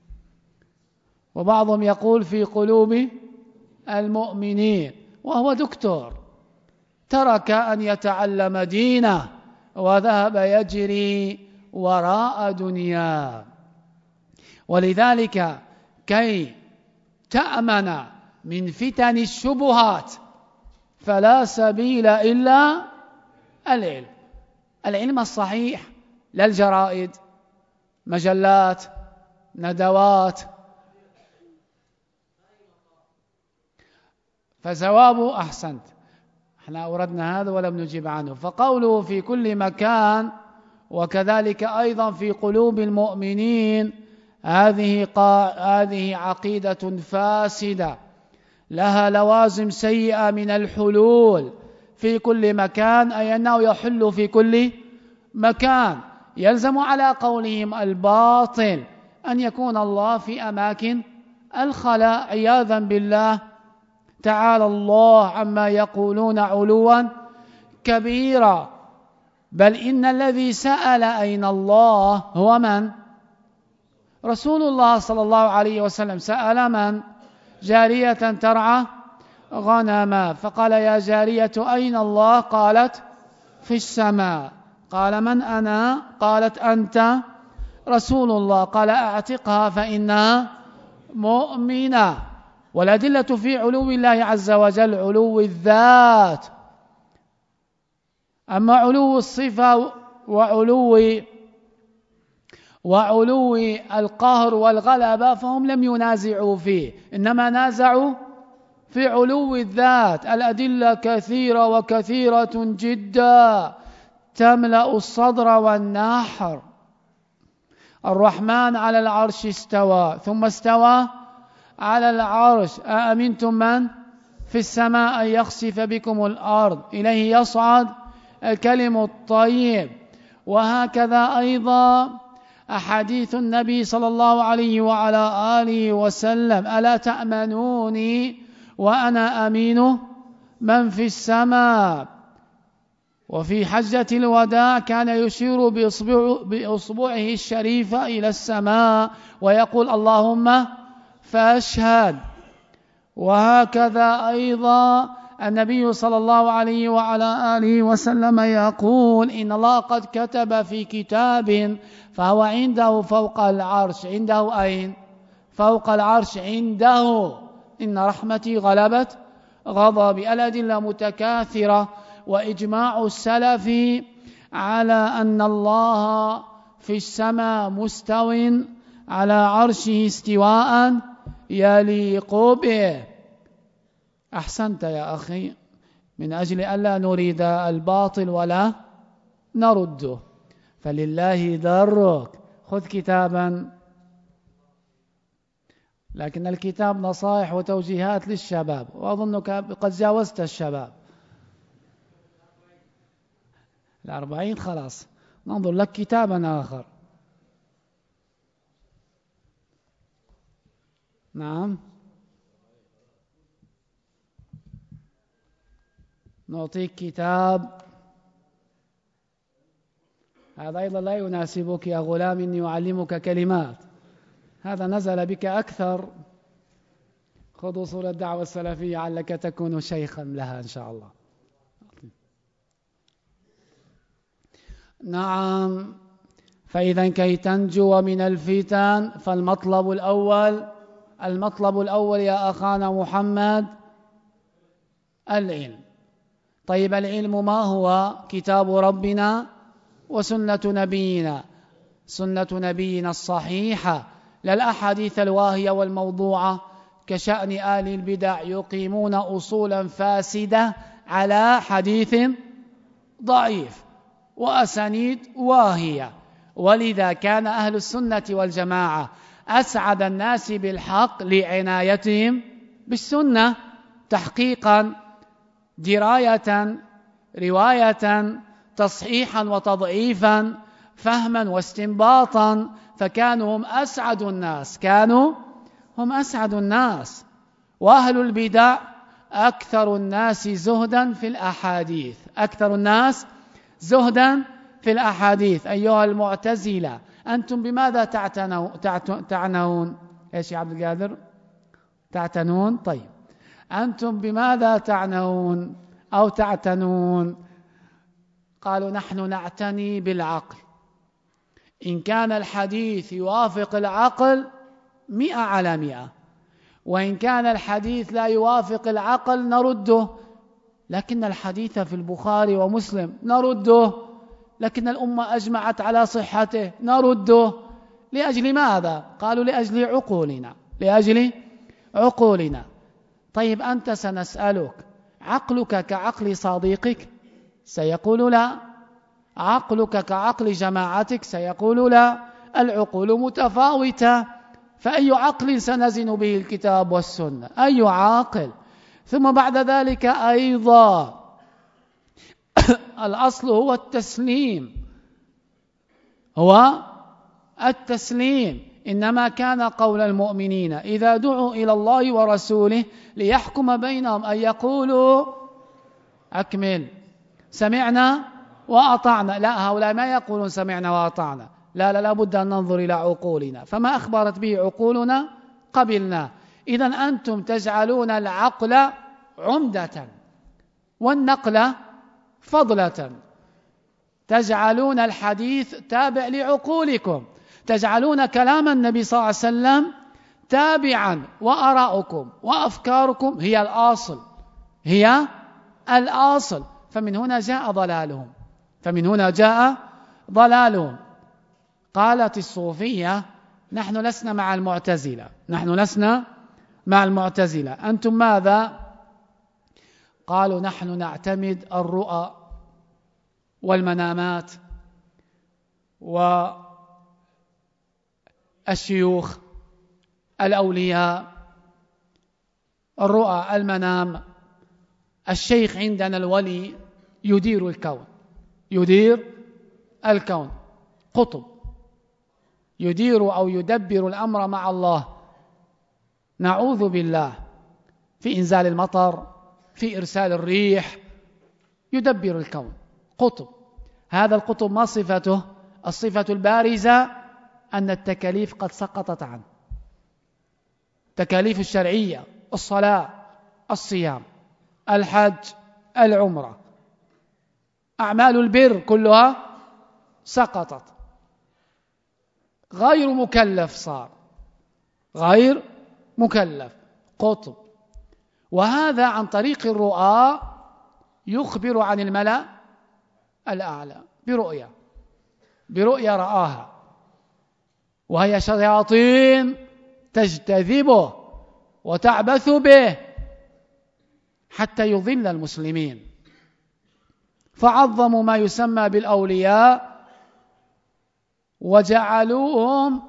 وبعضهم يقول: في قلوب المؤمنين، وهو دكتور ترك أن يتعلم دينه وذهب يجري وراء دنياه. ولذلك كي تأمن من فتن الشبهات فلا سبيل إلا العلم العلم الصحيح، لا الجرائد، مجلات، ندوات. فجوابه: أحسنت، احنا أوردنا هذا ولم نجيب عنه. فقوله في كل مكان وكذلك أيضا في قلوب المؤمنين هذه هذه عقيدة فاسدة لها لوازم سيئة من الحلول في كل مكان، أي أنه يحل في كل مكان. يلزم على قولهم الباطل أن يكون الله في أماكن الخلاء عياذا بالله. تعالى الله عما يقولون علوا كبيرا. بل إن الذي سأل أين الله هو من؟ رسول الله صلى الله عليه وسلم. سأل من؟ جارية ترعى غنما، فقال يا جارية أين الله؟ قالت في السماء. قال من أنا؟ قالت أنت رسول الله. قال أعتقها فإنها مؤمنة. والأدلة في علو الله عز وجل علو الذات، أما علو الصفة وعلو وعلو القهر والغلبة فهم لم ينازعوا فيه، إنما نازعوا في علو الذات. الأدلة كثيرة وكثيرة جدا تملأ الصدر والنحر. الرحمن على العرش استوى، ثم استوى على العرش. أأمنتم من في السماء أن يخسف بكم الأرض إليه يصعد الكلم الطيب. وهكذا أيضا أحاديث النبي صلى الله عليه وعلى آله وسلم: ألا تأمنوني وأنا أمين من في السماء. وفي حجة الوداع كان يشير بإصبع بإصبعه الشريفة إلى السماء ويقول اللهم فاشهد. وهكذا أيضا النبي صلى الله عليه وعلى آله وسلم يقول: إن الله قد كتب في كتاب فهو عنده فوق العرش. عنده أين؟ فوق العرش. عنده إن رحمتي غلبت غضبي. الأدلة متكاثرة، وإجماع السلف على أن الله في السماء مستو على عرشه استواء يليق به. أحسنت يا أخي، من أجل ألا نريد الباطل ولا نرده، فلله درك. خذ كتابا، لكن الكتاب نصائح وتوجيهات للشباب، وأظنك قد جاوزت الشباب. الأربعين خلاص، ننظر لك كتابا آخر. نعم، نعطيك كتاب. هذا أيضا لا يناسبك يا غلام، إني أعلمك كلمات. هذا نزل بك أكثر. خذ أصول الدعوة السلفية علك تكون شيخا لها إن شاء الله. نعم، فإذا كي تنجو من الفتن فالمطلب الأول المطلب الأول يا أخانا محمد العلم. طيب، العلم ما هو؟ كتاب ربنا وسنة نبينا، سنة نبينا الصحيحة، لا الأحاديث الواهية والموضوعة كشأن آل البدع يقيمون أصولا فاسدة على حديث ضعيف وأسانيد واهية. ولذا كان أهل السنة والجماعة أسعد الناس بالحق لعنايتهم بالسنة تحقيقا، دراية، رواية، تصحيحا وتضعيفا، فهما واستنباطا. فكانوا هم أسعد الناس، كانوا هم أسعد الناس. وأهل البدع أكثر الناس زهدا في الأحاديث، أكثر الناس زهدا في الأحاديث. أيها المعتزلة، أنتم بماذا تعنون؟ إيش يا عبد القادر؟ تعتنون؟ طيب، أنتم بماذا تعنون أو تعتنون؟ قالوا نحن نعتني بالعقل. إن كان الحديث يوافق العقل مئة على مئة، وإن كان الحديث لا يوافق العقل نرده. لكن الحديث في البخاري ومسلم نرده، لكن الأمة أجمعت على صحته نرده. لأجل ماذا؟ قالوا لأجل عقولنا، لأجل عقولنا. طيب، أنت سنسألك: عقلك كعقل صديقك؟ سيقول لا. عقلك كعقل جماعتك؟ سيقول لا، العقول متفاوتة، فأي عقل سنزن به الكتاب والسنة؟ أي عاقل؟ ثم بعد ذلك أيضا الأصل هو التسليم، هو التسليم. إنما كان قول المؤمنين إذا دعوا إلى الله ورسوله ليحكم بينهم أن يقولوا أكمل سمعنا وأطعنا. لا، هؤلاء ما يقولون سمعنا وأطعنا، لا لا لابد أن ننظر إلى عقولنا، فما أخبرت به عقولنا قبلنا. إذن أنتم تجعلون العقل عمدة والنقل فضلة، تجعلون الحديث تابع لعقولكم، تجعلون كلام النبي صلى الله عليه وسلم تابعا، وآراؤكم وأفكاركم هي الأصل، هي الأصل. فمن هنا جاء ضلالهم، فمن هنا جاء ضلالهم. قالت الصوفية نحن لسنا مع المعتزلة، نحن لسنا مع المعتزلة. أنتم ماذا؟ قالوا نحن نعتمد الرؤى والمنامات والشيوخ الأولياء. الرؤى، المنام، الشيخ عندنا الولي يدير الكون، يدير الكون، قطب يدير أو يدبر الأمر مع الله، نعوذ بالله، في إنزال المطر، في إرسال الريح، يدبر الكون، قطب. هذا القطب ما صفته؟ الصفة البارزة أن التكاليف قد سقطت عنه، تكاليف الشرعية، الصلاة، الصيام، الحج، العمرة، أعمال البر كلها سقطت، غير مكلف، صار غير مكلف، قطب. وهذا عن طريق الرؤى يخبر عن الملأ الأعلى برؤيا، برؤيا رآها، وهي شياطين تجتذبه وتعبث به حتى يضل المسلمين. فعظموا ما يسمى بالأولياء وجعلوهم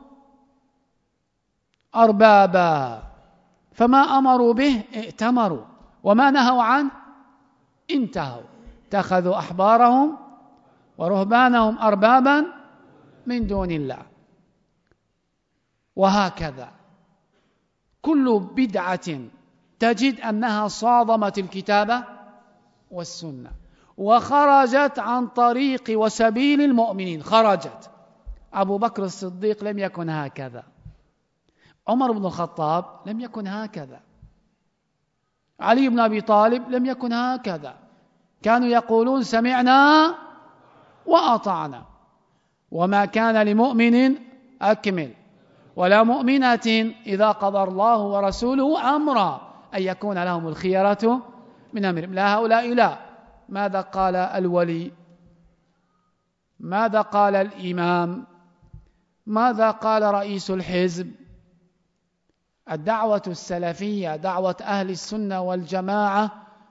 أربابا، فما أمروا به ائتمروا، وما نهوا عنه انتهوا. اتخذوا أحبارهم ورهبانهم أربابا من دون الله. وهكذا كل بدعة تجد أنها صادمت الكتاب والسنة وخرجت عن طريق وسبيل المؤمنين، خرجت. أبو بكر الصديق لم يكن هكذا، عمر بن الخطاب لم يكن هكذا، علي بن أبي طالب لم يكن هكذا، كانوا يقولون سمعنا وأطعنا. وما كان لمؤمن أكمل ولا مؤمنة إذا قضى الله ورسوله أمرا أن يكون لهم الخيرة من أمرهم. لا، هؤلاء لا. ماذا قال الولي؟ ماذا قال الإمام؟ ماذا قال رئيس الحزب؟ الدعوة السلفية، دعوة أهل السنة والجماعة،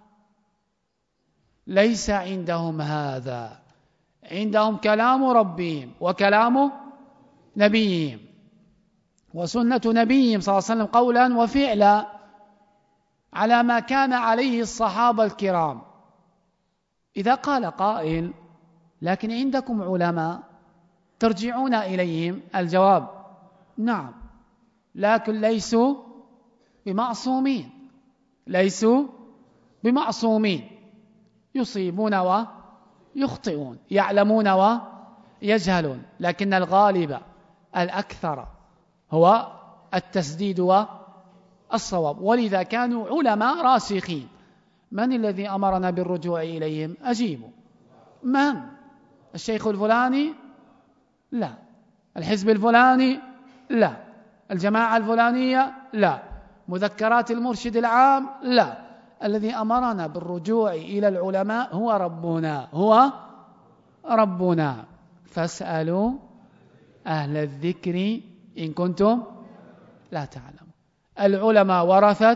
ليس عندهم هذا، عندهم كلام ربهم وكلام نبيهم وسنة نبيهم صلى الله عليه وسلم قولا وفعلا على ما كان عليه الصحابة الكرام. إذا قال قائل لكن عندكم علماء ترجعون إليهم، الجواب نعم، لكن ليسوا بمعصومين، ليسوا بمعصومين، يصيبون ويخطئون، يعلمون ويجهلون، لكن الغالب الأكثر هو التسديد والصواب. ولذا كانوا علماء راسخين. من الذي أمرنا بالرجوع إليهم؟ أجيبوا. من؟ الشيخ الفلاني؟ لا. الحزب الفلاني؟ لا. الجماعة الفلانية؟ لا. مذكرات المرشد العام؟ لا. الذي أمرنا بالرجوع إلى العلماء هو ربنا، هو ربنا. فاسألوا أهل الذكر إن كنتم لا تعلمون. العلماء ورثة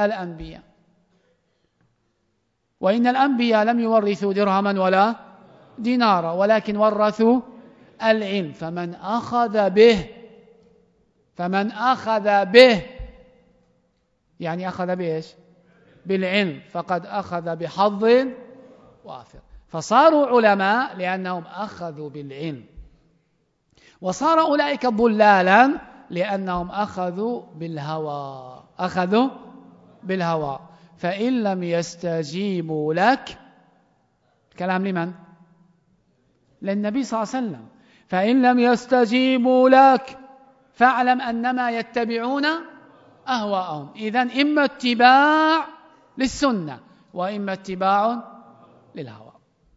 الأنبياء، وإن الأنبياء لم يورثوا درهما ولا دينارا، ولكن ورثوا العلم. فمن أخذ به فمن أخذ به يعني أخذ بإيش؟ بالعلم، فقد أخذ بحظ وافر. فصاروا علماء لأنهم أخذوا بالعلم، وصار أولئك ضلالا لأنهم أخذوا بالهوى أخذوا بالهوى. فإن لم يستجيبوا لك، كلام لمن؟ للنبي صلى الله عليه وسلم. فإن لم يستجيبوا لك فاعلم أنما يتبعون أهواءهم. إذن إما اتباع للسنة وإما اتباع للهوى.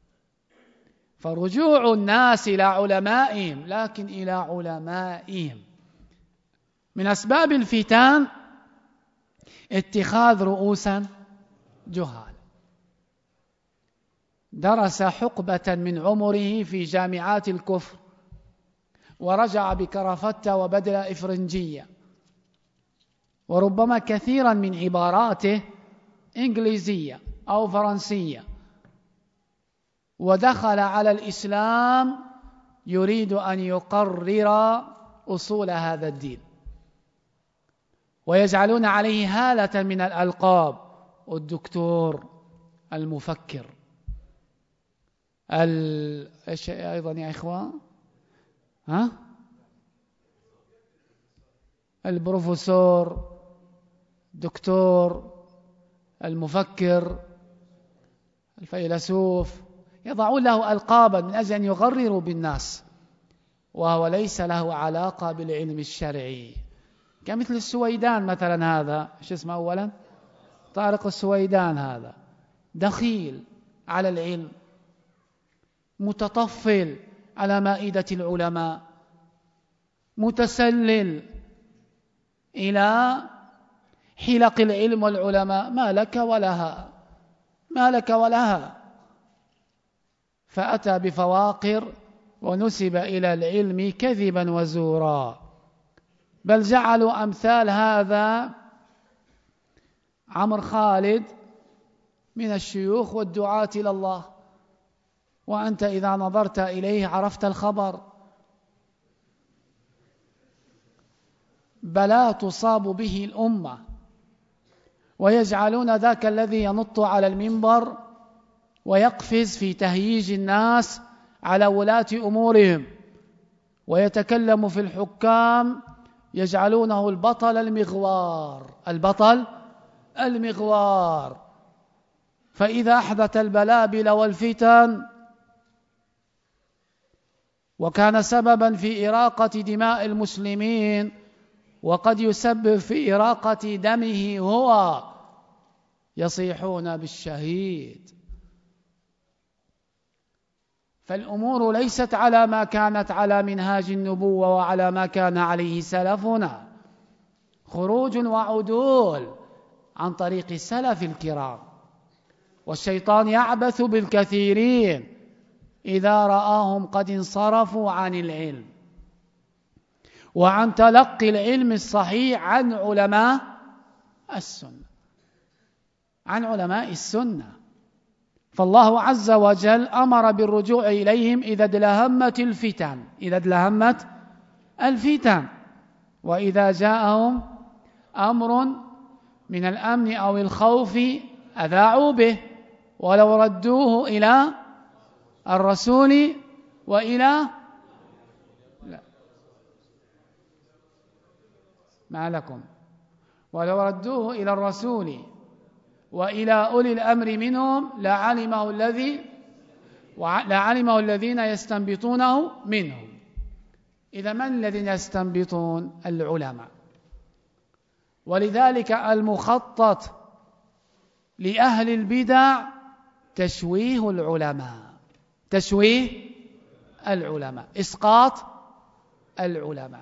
فرجوع الناس إلى علمائهم، لكن إلى علمائهم. من أسباب الفتان اتخاذ رؤوسا جهال. درس حقبة من عمره في جامعات الكفر، ورجع بكرافتة وبدلة إفرنجية، وربما كثيرا من عباراته إنجليزية أو فرنسية، ودخل على الإسلام يريد أن يقرر أصول هذا الدين، ويجعلون عليه هالة من الألقاب: الدكتور، المفكر، ال... إيش أيضا يا إخوان؟ ها؟ البروفيسور، دكتور، المفكر، الفيلسوف، يضعون له ألقابا من أجل أن يغرروا بالناس، وهو ليس له علاقة بالعلم الشرعي. كمثل السويدان مثلا، هذا ايش اسمه أولا؟ طارق السويدان، هذا دخيل على العلم، متطفل على مائدة العلماء، متسلل إلى حلق العلم والعلماء، ما لك ولها ما لك ولها. فأتى بفواقر ونسب إلى العلم كذبا وزورا، بل جعلوا أمثال هذا عمر خالد من الشيوخ والدعاة إلى الله، وأنت إذا نظرت إليه عرفت الخبر. بلا تصاب به الأمة، ويجعلون ذاك الذي ينط على المنبر ويقفز في تهييج الناس على ولاة أمورهم ويتكلم في الحكام، يجعلونه البطل المغوار البطل المغوار فإذا أحدث البلابل والفتن وكان سببا في إراقة دماء المسلمين، وقد يسبب في إراقة دمه هو، يصيحون بالشهيد. فالأمور ليست على ما كانت على منهاج النبوة وعلى ما كان عليه سلفنا، خروج وعدول عن طريق السلف الكرام. والشيطان يعبث بالكثيرين إذا رآهم قد انصرفوا عن العلم وعن تلقي العلم الصحيح عن علماء السنة عن علماء السنة. فالله عز وجل أمر بالرجوع إليهم إذا ادلهمت الفتن إذا ادلهمت الفتن وإذا جاءهم أمر من الأمن أو الخوف أذاعوا به، ولو ردوه إلى الرسول وإلى لا ما لكم ولو ردوه إلى الرسول وإلى أولي الأمر منهم لعلمه الذي لعلمه الذين يستنبطونه منهم. إذا من الذين يستنبطون؟ العلماء. ولذلك المخطط لأهل البدع تشويه العلماء تشويه العلماء إسقاط العلماء.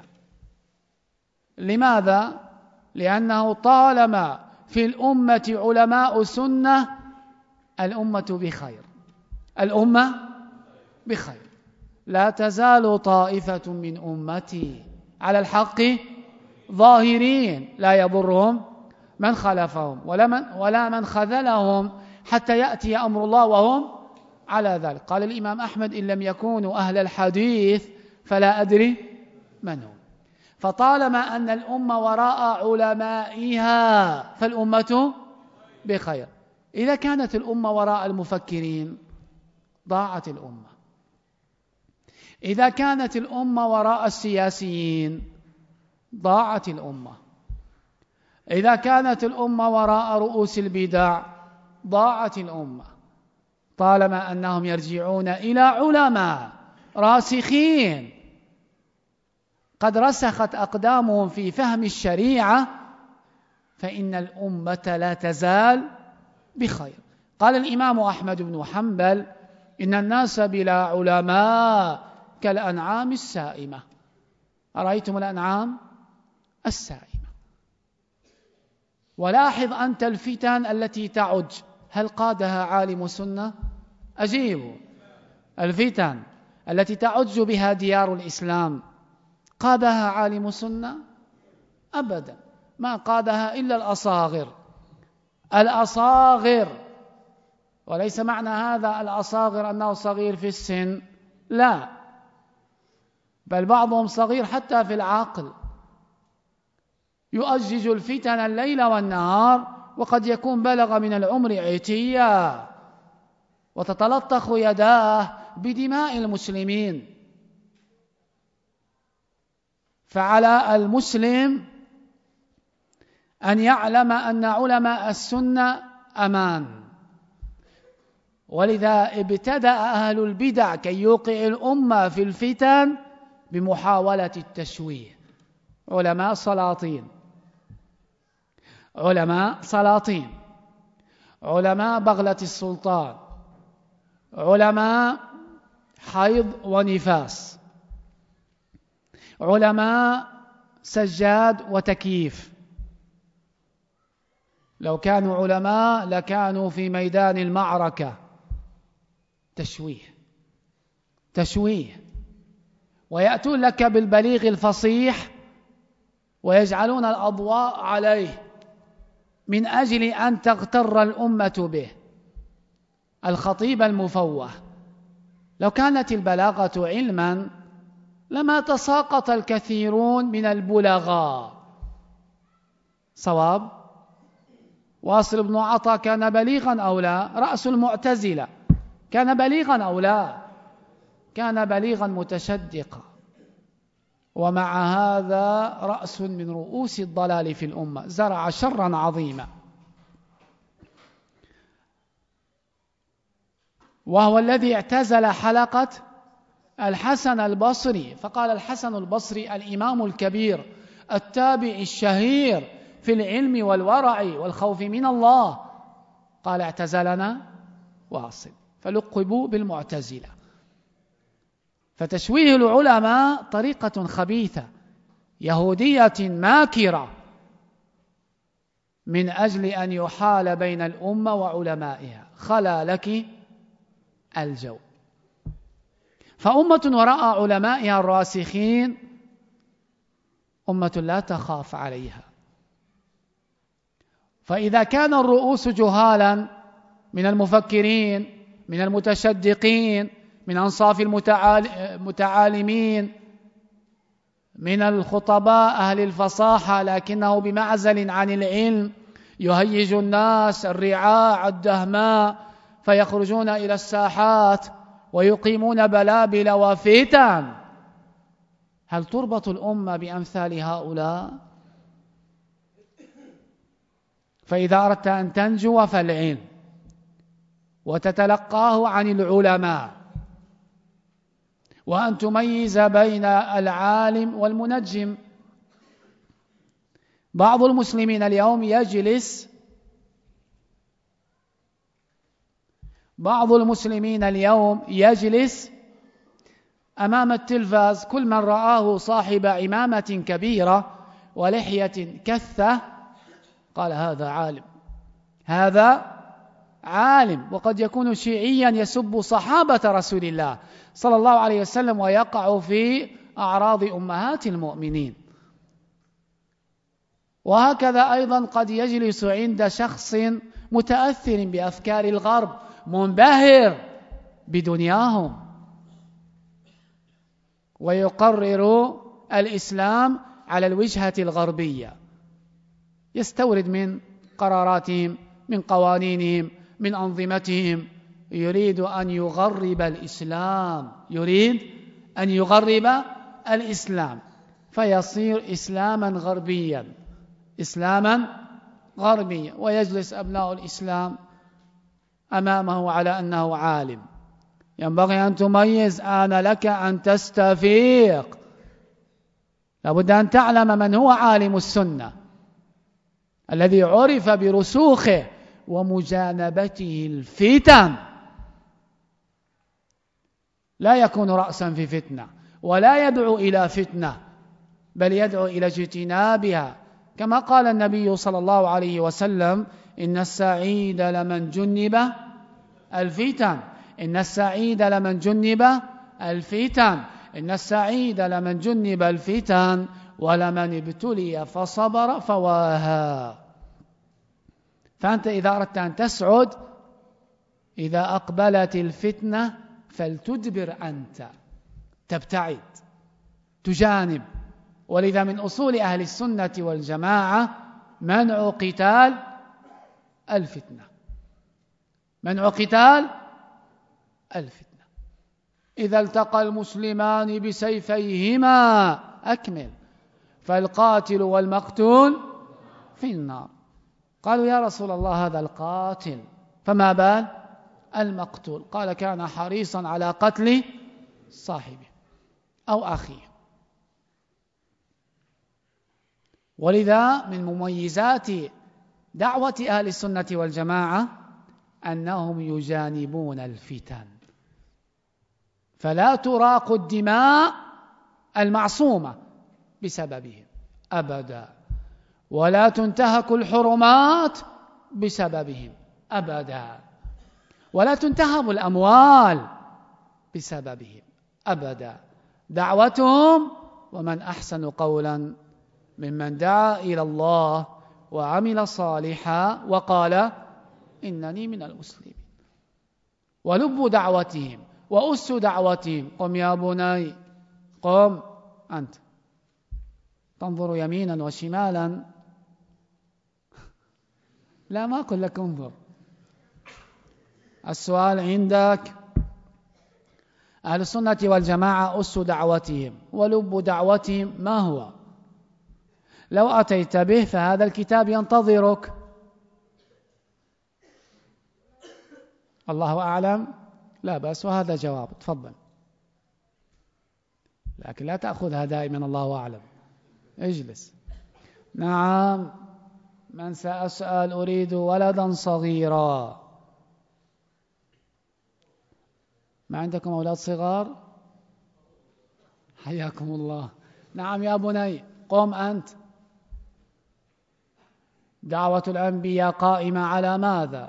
لماذا؟ لأنه طالما في الأمة علماء سنة الأمة بخير الأمة بخير. لا تزال طائفة من أمتي على الحق ظاهرين لا يضرهم من خلفهم ولا من, ولا من خذلهم حتى يأتي أمر الله وهم على ذلك. قال الإمام أحمد: إن لم يكونوا أهل الحديث فلا أدري من هم. فطالما أن الأمة وراء علمائها فالأمة بخير. إذا كانت الأمة وراء المفكرين ضاعت الأمة. إذا كانت الأمة وراء السياسيين ضاعت الأمة. إذا كانت الأمة وراء رؤوس البدع ضاعت الأمة. طالما أنهم يرجعون إلى علماء راسخين قد رسخت أقدامهم في فهم الشريعة فإن الأمة لا تزال بخير. قال الإمام أحمد بن حنبل: إن الناس بلا علماء كالأنعام السائمة. أرأيتم الأنعام السائمة؟ ولاحظ أنت الفتن التي تعج، هل قادها عالم سنة؟ أجيبوا. الفتن التي تعج بها ديار الإسلام قادها عالم سنة؟ أبدا، ما قادها إلا الأصاغر. الأصاغر، وليس معنى هذا الأصاغر أنه صغير في السن، لا، بل بعضهم صغير حتى في العقل، يؤجج الفتن الليل والنهار، وقد يكون بلغ من العمر عتيا وتتلطخ يداه بدماء المسلمين. فعلى المسلم أن يعلم أن علماء السنة أمان. ولذا ابتدأ أهل البدع كي يوقع الأمة في الفتن بمحاولة التشويه. علماء سلاطين، علماء سلاطين، علماء بغلة السلطان، علماء حيض ونفاس، علماء سجاد وتكييف. لو كانوا علماء لكانوا في ميدان المعركة. تشويه تشويه ويأتون لك بالبليغ الفصيح ويجعلون الأضواء عليه من أجل أن تغتر الأمة به. الخطيب المفوه، لو كانت البلاغة علما لما تساقط الكثيرون من البلغاء. صواب. واصل بن عطا كان بليغا أو لا؟ رأس المعتزلة كان بليغا أو لا؟ كان بليغا متشدقا، ومع هذا رأس من رؤوس الضلال في الأمة، زرع شرا عظيما. وهو الذي اعتزل حلقة الحسن البصري، فقال الحسن البصري الإمام الكبير التابع الشهير في العلم والورع والخوف من الله، قال اعتزلنا واصل، فلقبوا بالمعتزلة. فتشويه العلماء طريقة خبيثة يهودية ماكرة من أجل أن يحال بين الأمة وعلمائها. خلا لك الجو. فأمة وراء علمائها الراسخين أمة لا تخاف عليها. فإذا كان الرؤوس جهالا من المفكرين، من المتشدقين، من أنصاف المتعالمين، من الخطباء أهل الفصاحة لكنه بمعزل عن العلم، يهيج الناس الرعاع الدهماء فيخرجون إلى الساحات ويقيمون بلابل وفتن، هل تربط الأمة بأمثال هؤلاء؟ فإذا أردت أن تنجو فالعلم، وتتلقاه عن العلماء، وأن تميز بين العالم والمنجم. بعض المسلمين اليوم يجلس بعض المسلمين اليوم يجلس أمام التلفاز، كل من رآه صاحب عمامة كبيرة ولحية كثة قال هذا عالم، هذا عالم. وقد يكون شيعيا يسب صحابة رسول الله صلى الله عليه وسلم ويقع في أعراض أمهات المؤمنين. وهكذا أيضا قد يجلس عند شخص متأثر بأفكار الغرب، منبهر بدنياهم، ويقرر الإسلام على الوجهة الغربية، يستورد من قراراتهم، من قوانينهم، من أنظمتهم، يريد أن يغرب الإسلام، يريد أن يغرب الإسلام فيصير إسلاما غربيا، إسلاما غربيا، ويجلس أبناء الإسلام أمامه على أنه عالم. ينبغي أن تميز، آن لك أن تستفيق، لابد أن تعلم من هو عالم السنة الذي عرف برسوخه ومجانبته الفتن، لا يكون رأسا في فتنة ولا يدعو إلى فتنة، بل يدعو إلى اجتنابها، كما قال النبي صلى الله عليه وسلم: إن السعيد لمن جنب الفتن، إن السعيد لمن جنب الفتن، إن السعيد لمن جنب الفتن ولمن ابتلي فصبر فواها. فأنت إذا أردت أن تسعد، إذا أقبلت الفتنة فلتدبر أنت، تبتعد، تجانب. ولذا من أصول أهل السنة والجماعة منع قتال الفتنة، منع قتال الفتنة. إذا التقى المسلمان بسيفيهما أكمل، فالقاتل والمقتول في النار. قالوا: يا رسول الله هذا القاتل، فما بال المقتول؟ قال: كان حريصا على قتل صاحبه أو أخيه. ولذا من مميزات دعوة أهل السنة والجماعة أنهم يجانبون الفتن، فلا تراق الدماء المعصومة بسببهم أبدا، ولا تنتهك الحرمات بسببهم أبدا، ولا تنتهب الأموال بسببهم أبدا. دعوتهم: ومن أحسن قولا ممن دعا إلى الله وعمل صالحا وقال إنني من المسلمين. ولب دعوتهم وأس دعوتهم: قم يا بني، قم أنت. تنظر يمينا وشمالا، لا، ما أقول لك انظر. السؤال عندك. أهل السنة والجماعة أس دعوتهم ولب دعوتهم ما هو؟ لو أتيت به فهذا الكتاب ينتظرك. الله أعلم، لا بأس، وهذا جواب. تفضل، لكن لا تأخذها دائما الله أعلم، اجلس. نعم، من سأسأل أريد ولدا صغيرا. ما عندكم أولاد صغار؟ حياكم الله. نعم يا بني، قم أنت. دعوة الأنبياء قائمة على ماذا؟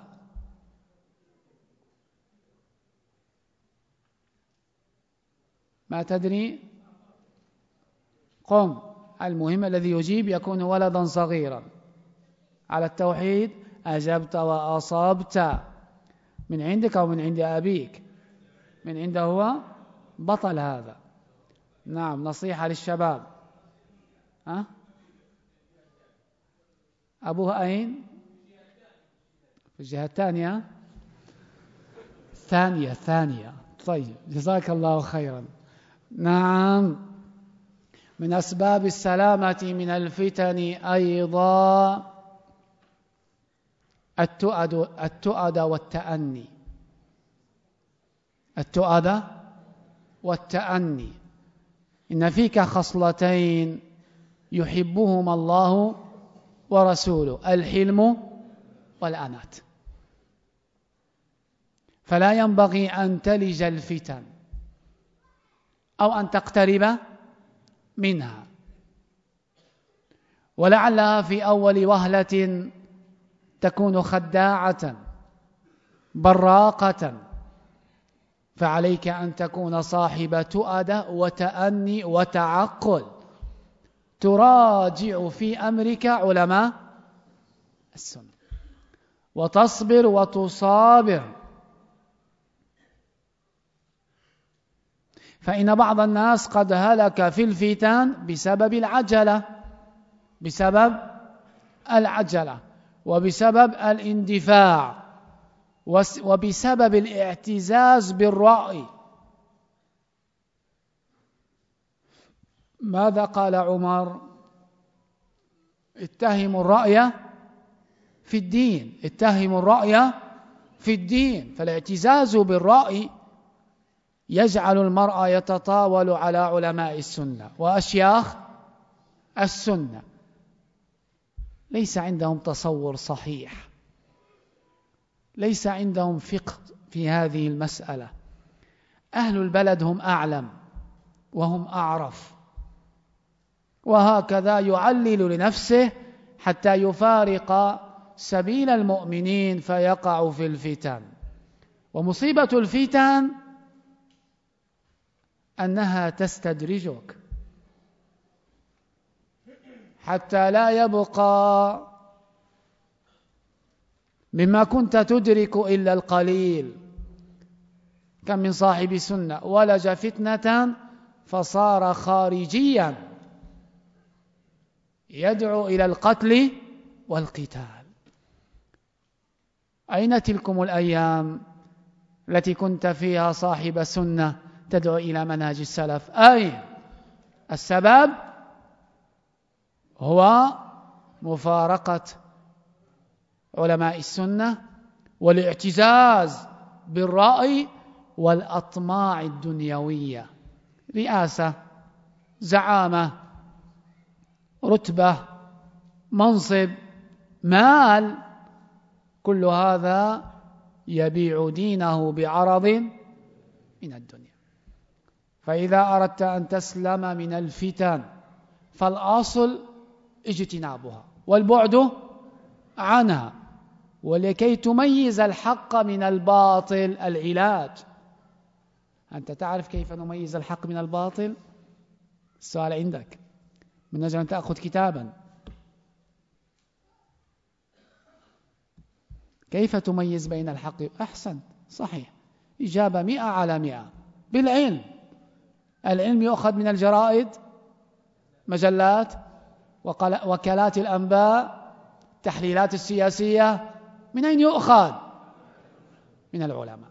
ما تدري؟ قم. المهم الذي يجيب يكون ولدا صغيرا. على التوحيد أجبت وأصبت. من عندك أو من عند أبيك؟ من عنده هو، بطل هذا. نعم، نصيحة للشباب. ها؟ أبوه أين؟ في الجهة الثانية. ثانية ثانية طيب، جزاك الله خيرا. نعم، من أسباب السلامة من الفتن أيضا التؤد التؤد والتأني. التؤد والتأني. إن فيك خصلتين يحبهما الله ورسوله: الحلم والأنات. فلا ينبغي أن تلج الفتن أو أن تقترب منها، ولعلها في أول وهلة تكون خداعة براقة، فعليك أن تكون صاحب تؤدة وتأني وتعقل، تراجع في أمرك علماء السنة، وتصبر وتصابر. فإن بعض الناس قد هلك في الفتن بسبب العجلة بسبب العجلة وبسبب الاندفاع وبسبب الاعتزاز بالرأي. ماذا قال عمر؟ اتهموا الرأي في الدين اتهموا الرأي في الدين. فالاعتزاز بالرأي يجعل المرء يتطاول على علماء السنة وأشياخ السنة، ليس عندهم تصور صحيح، ليس عندهم فقه في هذه المسألة. أهل البلد هم أعلم وهم أعرف، وهكذا يعلل لنفسه حتى يفارق سبيل المؤمنين فيقع في الفتن. ومصيبة الفتن أنها تستدرجك حتى لا يبقى مما كنت تدرك إلا القليل. كم من صاحب سنة ولج فتنة فصار خارجيا يدعو إلى القتل والقتال. أين تلكم الأيام التي كنت فيها صاحب سنة تدعو إلى منهج السلف؟ أين؟ السبب هو مفارقة علماء السنة والاعتزاز بالرأي والأطماع الدنيوية، رئاسة، زعامة، رتبة، منصب، مال، كل هذا يبيع دينه بعرض من الدنيا. فإذا أردت أن تسلم من الفتن فالأصل اجتنابها والبعد عنها. ولكي تميز الحق من الباطل العلاج. أنت تعرف كيف نميز الحق من الباطل؟ السؤال عندك، من أجل أن تأخذ كتابا. كيف تميز بين الحق؟ أحسن، صحيح، إجابة مئة على مئة، بالعلم. العلم يؤخذ من الجرائد، مجلات، وكالات الأنباء، التحليلات السياسية. من أين يؤخذ؟ من العلماء.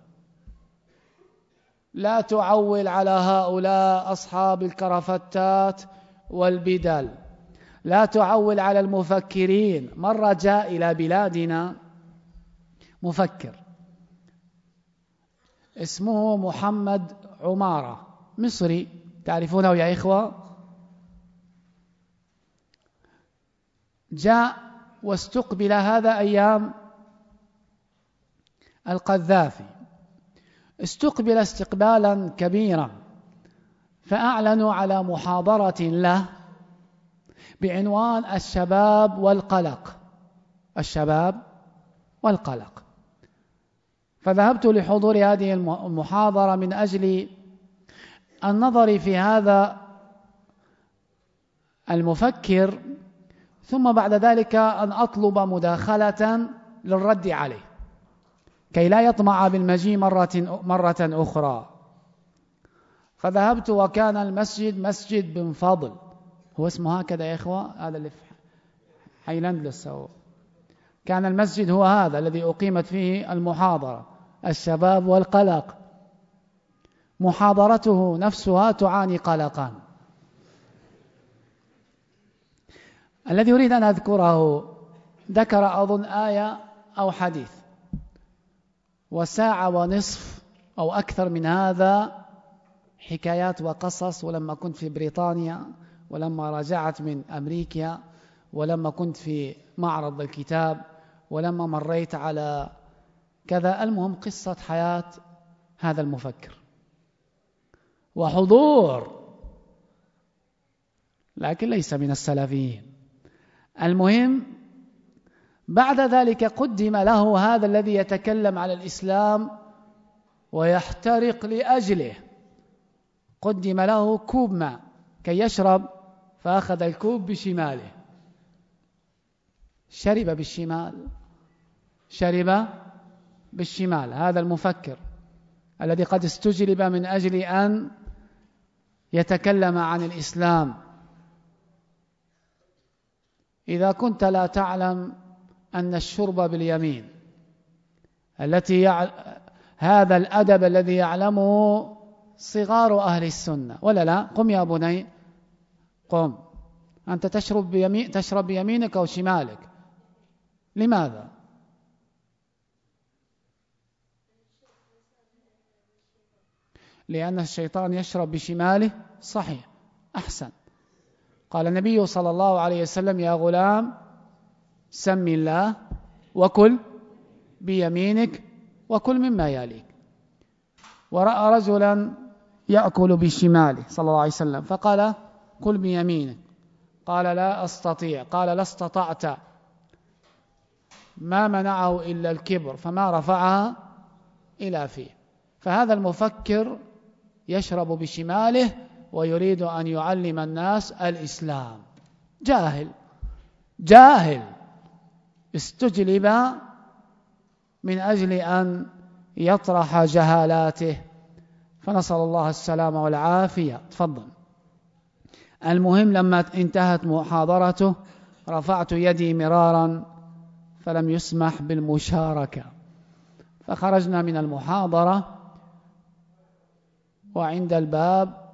لا تعول على هؤلاء أصحاب الكرافتات والبدل، لا تعول على المفكرين. مرة جاء إلى بلادنا مفكر اسمه محمد عمارة، مصري، تعرفونه يا إخوة؟ جاء واستقبل هذا أيام القذافي، استقبل استقبالا كبيرا، فأعلنوا على محاضرة له بعنوان الشباب والقلق. الشباب والقلق. فذهبت لحضور هذه المحاضرة من أجل النظر في هذا المفكر، ثم بعد ذلك أن أطلب مداخلة للرد عليه كي لا يطمع بالمجيء مرة, مرة أخرى. فذهبت وكان المسجد مسجد بن فضل، هو اسمه هكذا يا إخوة، هذا اللي في حيلندلس. كان المسجد هو هذا الذي أقيمت فيه المحاضرة، الشباب والقلق. محاضرته نفسها تعاني قلقا. الذي أريد أن أذكره، ذكر أظن آية أو حديث، وساعة ونصف أو أكثر من هذا حكايات وقصص. ولما كنت في بريطانيا، ولما رجعت من أمريكا، ولما كنت في معرض الكتاب، ولما مريت على كذا، المهم قصة حياة هذا المفكر وحضور، لكن ليس من السلفيين. المهم بعد ذلك قدم له هذا الذي يتكلم على الإسلام ويحترق لأجله، قدم له كوب ماء كي يشرب، فأخذ الكوب بشماله، شرب بالشمال، شرب بالشمال. هذا المفكر الذي قد استجلب من أجل أن يتكلم عن الإسلام. إذا كنت لا تعلم أن الشرب باليمين التي يع... هذا الأدب الذي يعلمه صغار أهل السنة، ولا لا؟ قم يا بني، قم. أنت تشرب بيمين تشرب بيمينك أو شمالك؟ لماذا؟ لأن الشيطان يشرب بشماله. صحيح، أحسن. قال النبي صلى الله عليه وسلم: يا غلام سم الله وكل بيمينك وكل مما يليك. ورأى رجلا يأكل بشماله صلى الله عليه وسلم فقال: كل بيمينك. قال: لا أستطيع. قال: لا استطعت. ما منعه إلا الكبر فما رفعها إلى فيه. فهذا المفكر يشرب بشماله ويريد أن يعلم الناس الإسلام. جاهل جاهل استجلب من أجل أن يطرح جهالاته، فنسأل الله السلامة والعافية. تفضل. المهم لما انتهت محاضرته رفعت يدي مرارا فلم يسمح بالمشاركة، فخرجنا من المحاضرة، وعند الباب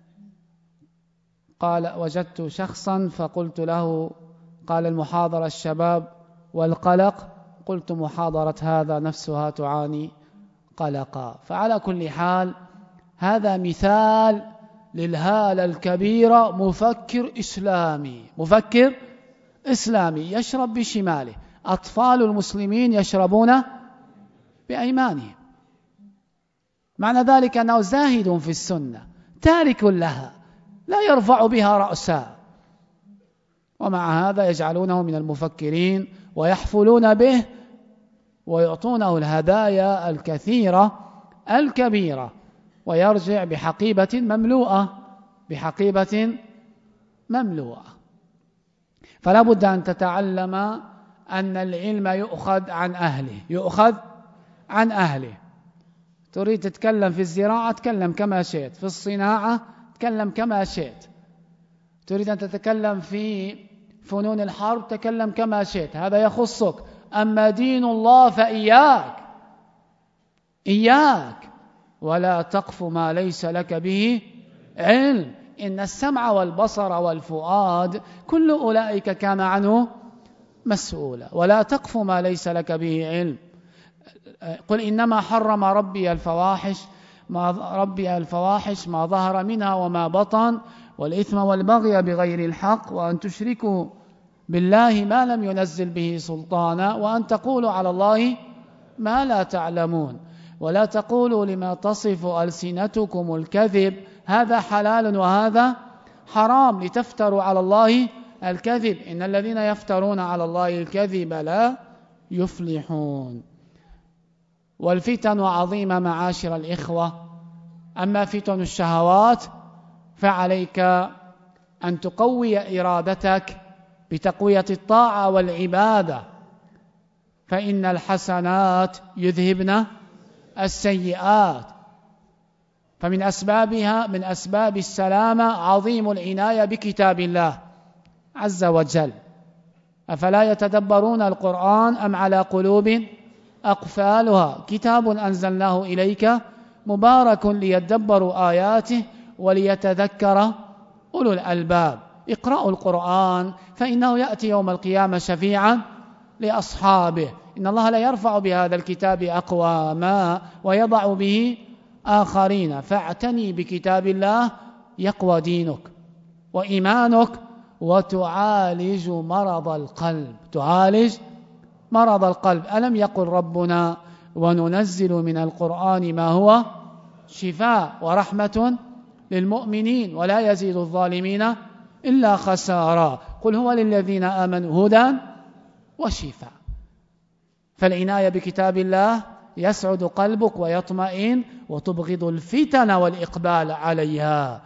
قال وجدت شخصا فقلت له، قال: المحاضرة الشباب والقلق. قلت: محاضرة هذا نفسها تعاني قلقا. فعلى كل حال هذا مثال للهالة الكبيرة، مفكر إسلامي مفكر إسلامي يشرب بشماله. أطفال المسلمين يشربون بأيمانهم، معنى ذلك أنه زاهد في السنة تارك لها لا يرفع بها رأسا، ومع هذا يجعلونه من المفكرين ويحفلون به ويعطونه الهدايا الكثيرة الكبيرة، ويرجع بحقيبة مملوءة بحقيبة مملوءة. فلا بد أن تتعلم أن العلم يؤخذ عن أهله يؤخذ عن أهله. تريد تتكلم في الزراعة تكلم كما شئت، في الصناعة تكلم كما شئت، تريد أن تتكلم في فنون الحرب تكلم كما شئت، هذا يخصك. أما دين الله فإياك إياك ولا تقف ما ليس لك به علم، إن السمع والبصر والفؤاد كل أولئك كان عنه مسؤولا. ولا تقف ما ليس لك به علم. قل إنما حرم ربي الفواحش ما ربي الفواحش ما ظهر منها وما بطن والإثم والبغي بغير الحق وأن تشركوا بالله ما لم ينزل به سلطانا وأن تقولوا على الله ما لا تعلمون. ولا تقولوا لما تصف ألسنتكم الكذب هذا حلال وهذا حرام لتفتروا على الله الكذب إن الذين يفترون على الله الكذب لا يفلحون. والفتن عظيمة معاشر الإخوة. أما فتن الشهوات فعليك أن تقوي إرادتك بتقوية الطاعة والعبادة، فإن الحسنات يذهبن السيئات. فمن أسبابها من أسباب السلامة عظيم العناية بكتاب الله عز وجل. أفلا يتدبرون القرآن أم على قلوب أقفالها كتاب أنزلناه إليك مبارك ليدبروا آياته وليتذكر أولو الألباب. اقرأوا القرآن فإنه يأتي يوم القيامة شفيعا لأصحابه. إن الله لا يرفع بهذا الكتاب أقواما ويضع به آخرين. فاعتني بكتاب الله يقوى دينك وإيمانك وتعالج مرض القلب تعالج مرض القلب. ألم يقل ربنا وننزل من القرآن ما هو شفاء ورحمة للمؤمنين ولا يزيد الظالمين إلا خسارا. قل هو للذين آمنوا هدى وشفاء. فالعناية بكتاب الله يسعد قلبك ويطمئن وتبغض الفتن والإقبال عليها.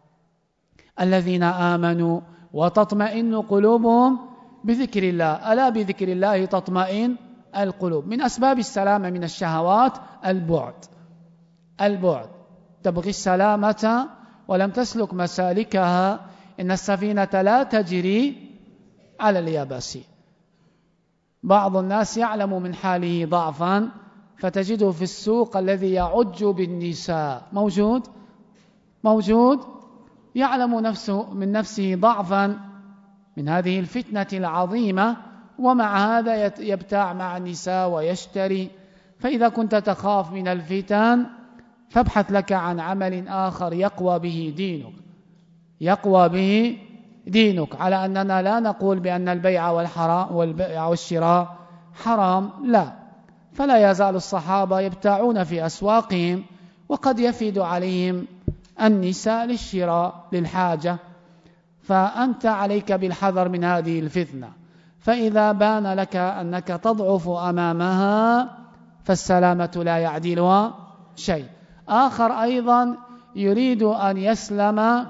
الذين آمنوا وتطمئن قلوبهم بذكر الله ألا بذكر الله تطمئن القلوب. من أسباب السلامة من الشهوات البعد البعد تبغي السلامة ولم تسلك مسالكها إن السفينة لا تجري على اليابس. بعض الناس يعلم من حاله ضعفا فتجده في السوق الذي يعج بالنساء، موجود موجود يعلم نفسه من نفسه ضعفا من هذه الفتنة العظيمة، ومع هذا يبتاع مع النساء ويشتري. فإذا كنت تخاف من الفتن فابحث لك عن عمل آخر يقوى به دينك، يقوى به دينك، على أننا لا نقول بأن البيع والحرام والبيع والشراء حرام، لا. فلا يزال الصحابة يبتاعون في أسواقهم وقد يفيد عليهم النساء للشراء للحاجة، فأنت عليك بالحذر من هذه الفتنة. فإذا بان لك أنك تضعف أمامها فالسلامة لا يعدلها شيء. آخر أيضا يريد أن يسلم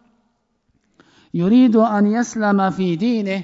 يريد أن يسلم في دينه،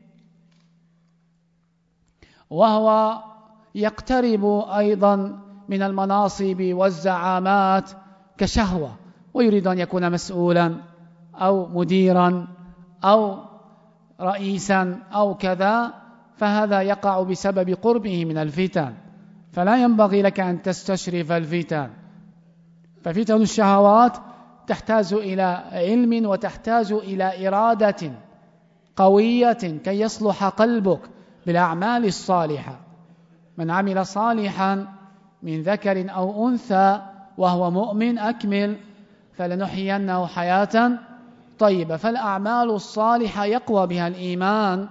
وهو يقترب أيضا من المناصب والزعامات كشهوة، ويريد أن يكون مسؤولا أو مديرا أو رئيسا أو كذا، فهذا يقع بسبب قربه من الفتن، فلا ينبغي لك أن تستشرف الفتن. ففتن الشهوات تحتاج إلى علم وتحتاج إلى إرادة قوية كي يصلح قلبك بالأعمال الصالحة. من عمل صالحا من ذكر أو أنثى وهو مؤمن أكمل فلنحيينه حياة طيبة. فالأعمال الصالحة يقوى بها الإيمان،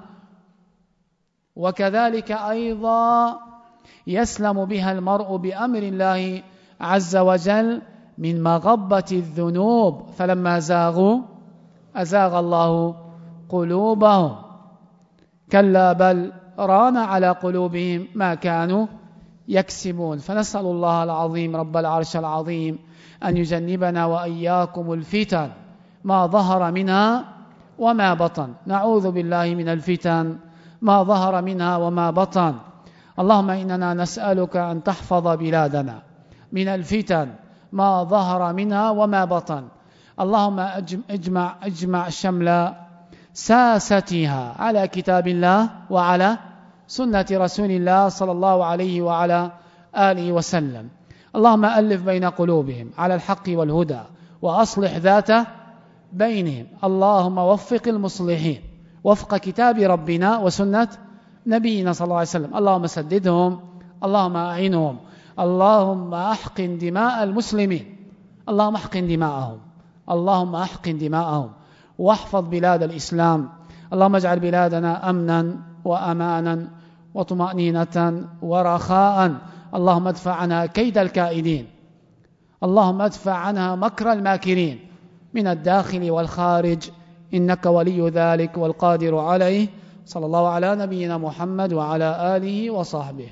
وكذلك أيضا يسلم بها المرء بأمر الله عز وجل من مغبة الذنوب، فلما زاغوا أزاغ الله قلوبهم، كلا بل ران على قلوبهم ما كانوا يكسبون. فنسأل الله العظيم رب العرش العظيم أن يجنبنا وإياكم الفتن ما ظهر منها وما بطن. نعوذ بالله من الفتن ما ظهر منها وما بطن. اللهم إننا نسألك أن تحفظ بلادنا من الفتن ما ظهر منها وما بطن. اللهم اجمع, اجمع شمل ساستها على كتاب الله وعلى سنة رسول الله صلى الله عليه وعلى آله وسلم. اللهم ألف بين قلوبهم على الحق والهدى وأصلح ذات بينهم. اللهم وفق المصلحين وفق كتاب ربنا وسنة نبينا صلى الله عليه وسلم. اللهم سددهم، اللهم أعنهم، اللهم أحقن دماء المسلمين، اللهم أحقن دماءهم، اللهم أحقن دماءهم واحفظ بلاد الإسلام. اللهم اجعل بلادنا أمنا وأمانا وطمأنينة ورخاء. اللهم ادفع عنها كيد الكائدين، اللهم ادفع عنها مكر الماكرين من الداخل والخارج، إنك ولي ذلك والقادر عليه. صلى الله على نبينا محمد وعلى آله وصحبه.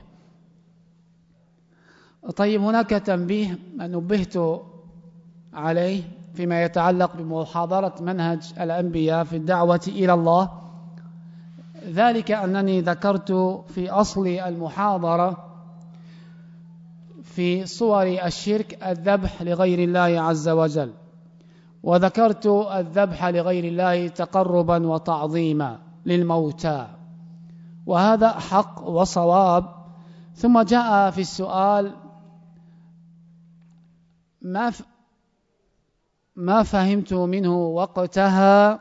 طيب، هناك تنبيه نبهت عليه فيما يتعلق بمحاضرة منهج الأنبياء في الدعوة إلى الله، ذلك أنني ذكرت في أصل المحاضرة في صور الشرك الذبح لغير الله عز وجل، وذكرت الذبح لغير الله تقربا وتعظيما للموتى، وهذا حق وصواب. ثم جاء في السؤال ما ف... ما فهمت منه وقتها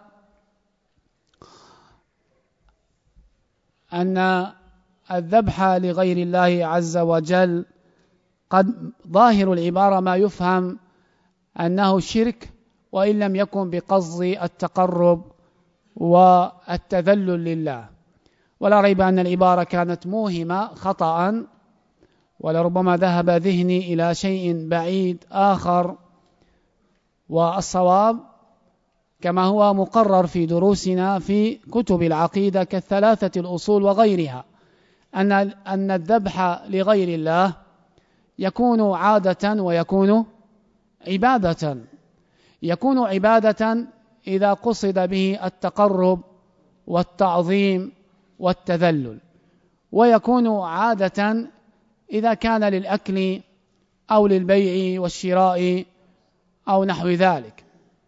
أن الذبح لغير الله عز وجل قد ظاهر العبارة ما يفهم أنه شرك، وإن لم يكن بقصد التقرب والتذلل لله. ولا ريب أن العبارة كانت موهمة خطأ، ولربما ذهب ذهني إلى شيء بعيد آخر. والصواب كما هو مقرر في دروسنا في كتب العقيدة كالثلاثة الأصول وغيرها، أن أن الذبح لغير الله يكون عادة ويكون عبادة. يكون عبادة إذا قصد به التقرب والتعظيم والتذلل، ويكون عادة إذا كان للأكل أو للبيع والشراء أو نحو ذلك.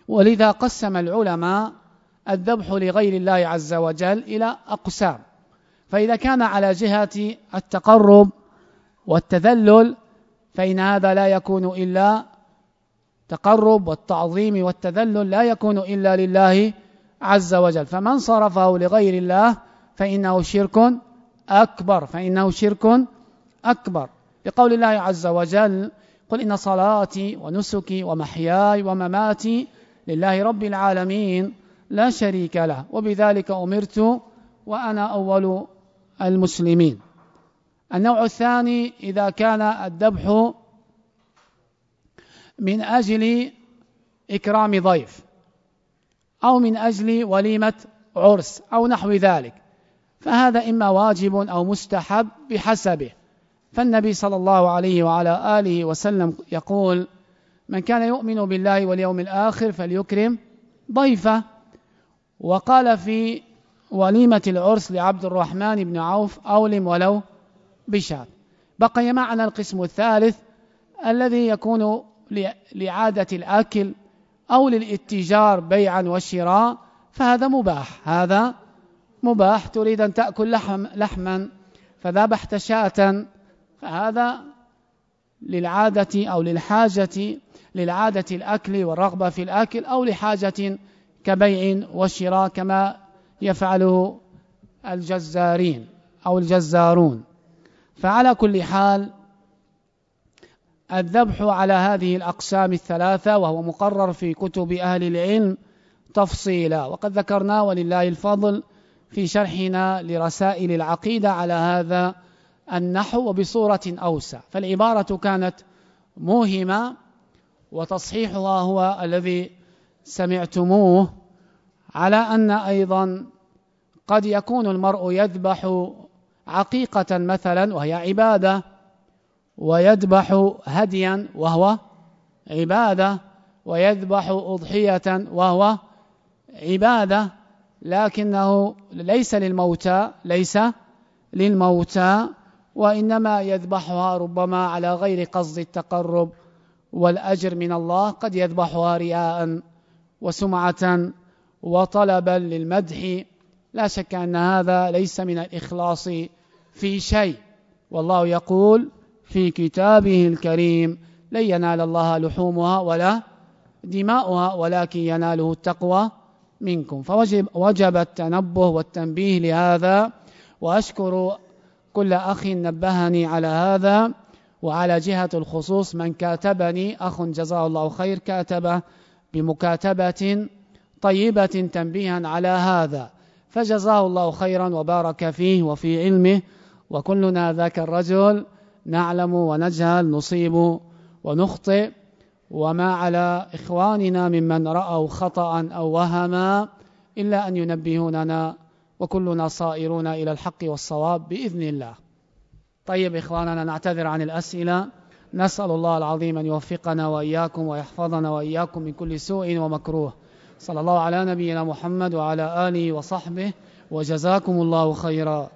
ولذا قسم العلماء الذبح لغير الله عز وجل إلى أقسام. فإذا كان على جهة التقرب والتذلل فإن هذا لا يكون إلا تقرب، والتعظيم والتذلل لا يكون إلا لله عز وجل. فمن صرفه لغير الله فإنه شرك أكبر فإنه شرك أكبر لقول الله عز وجل: قل إن صلاتي ونسكي ومحياي ومماتي لله رب العالمين لا شريك له وبذلك أمرت وأنا أول المسلمين. النوع الثاني: إذا كان الذبح من أجل إكرام ضيف أو من أجل وليمة عرس أو نحو ذلك، فهذا إما واجب أو مستحب بحسبه. فالنبي صلى الله عليه وعلى آله وسلم يقول: من كان يؤمن بالله واليوم الآخر فليكرم ضيفه. وقال في وليمة العرس لعبد الرحمن بن عوف: أولم ولو بشاة. بقي معنا القسم الثالث الذي يكون لعادة الأكل أو للاتجار بيعا وشراء، فهذا مباح هذا مباح تريد أن تأكل لحم لحما فذبحت شاة، فهذا للعادة أو للحاجة للعادة الأكل والرغبة في الأكل أو لحاجة كبيع وشراء كما يفعله الجزارين أو الجزارون. فعلى كل حال الذبح على هذه الأقسام الثلاثة وهو مقرر في كتب أهل العلم تفصيلا، وقد ذكرنا ولله الفضل في شرحنا لرسائل العقيدة على هذا النحو وبصورة أوسع. فالعبارة كانت موهمة وتصحيحها هو الذي سمعتموه، على أن أيضا قد يكون المرء يذبح عقيقة مثلا وهي عبادة، ويذبح هديا وهو عبادة، ويذبح أضحية وهو عبادة، لكنه ليس للموتى ليس للموتى وإنما يذبحها ربما على غير قصد التقرب والأجر من الله، قد يذبحها رياء وسمعة وطلبا للمدح. لا شك أن هذا ليس من الإخلاص في شيء، والله يقول في كتابه الكريم: لن ينال الله لحومها ولا دماؤها ولكن يناله التقوى منكم. فوجب وجب التنبه والتنبيه لهذا، وأشكر كل أخ نبهني على هذا. وعلى جهة الخصوص من كاتبني أخ جزاه الله خير، كاتب بمكاتبة طيبة تنبيها على هذا، فجزاه الله خيرا وبارك فيه وفي علمه. وكلنا ذاك الرجل نعلم ونجهل، نصيب ونخطئ، وما على إخواننا ممن رأوا خطأ أو وهما إلا أن ينبهوننا، وكلنا صائرون إلى الحق والصواب بإذن الله. طيب إخواننا، نعتذر عن الأسئلة، نسأل الله العظيم أن يوفقنا وإياكم ويحفظنا وإياكم من كل سوء ومكروه. صلى الله على نبينا محمد وعلى آله وصحبه، وجزاكم الله خيرا.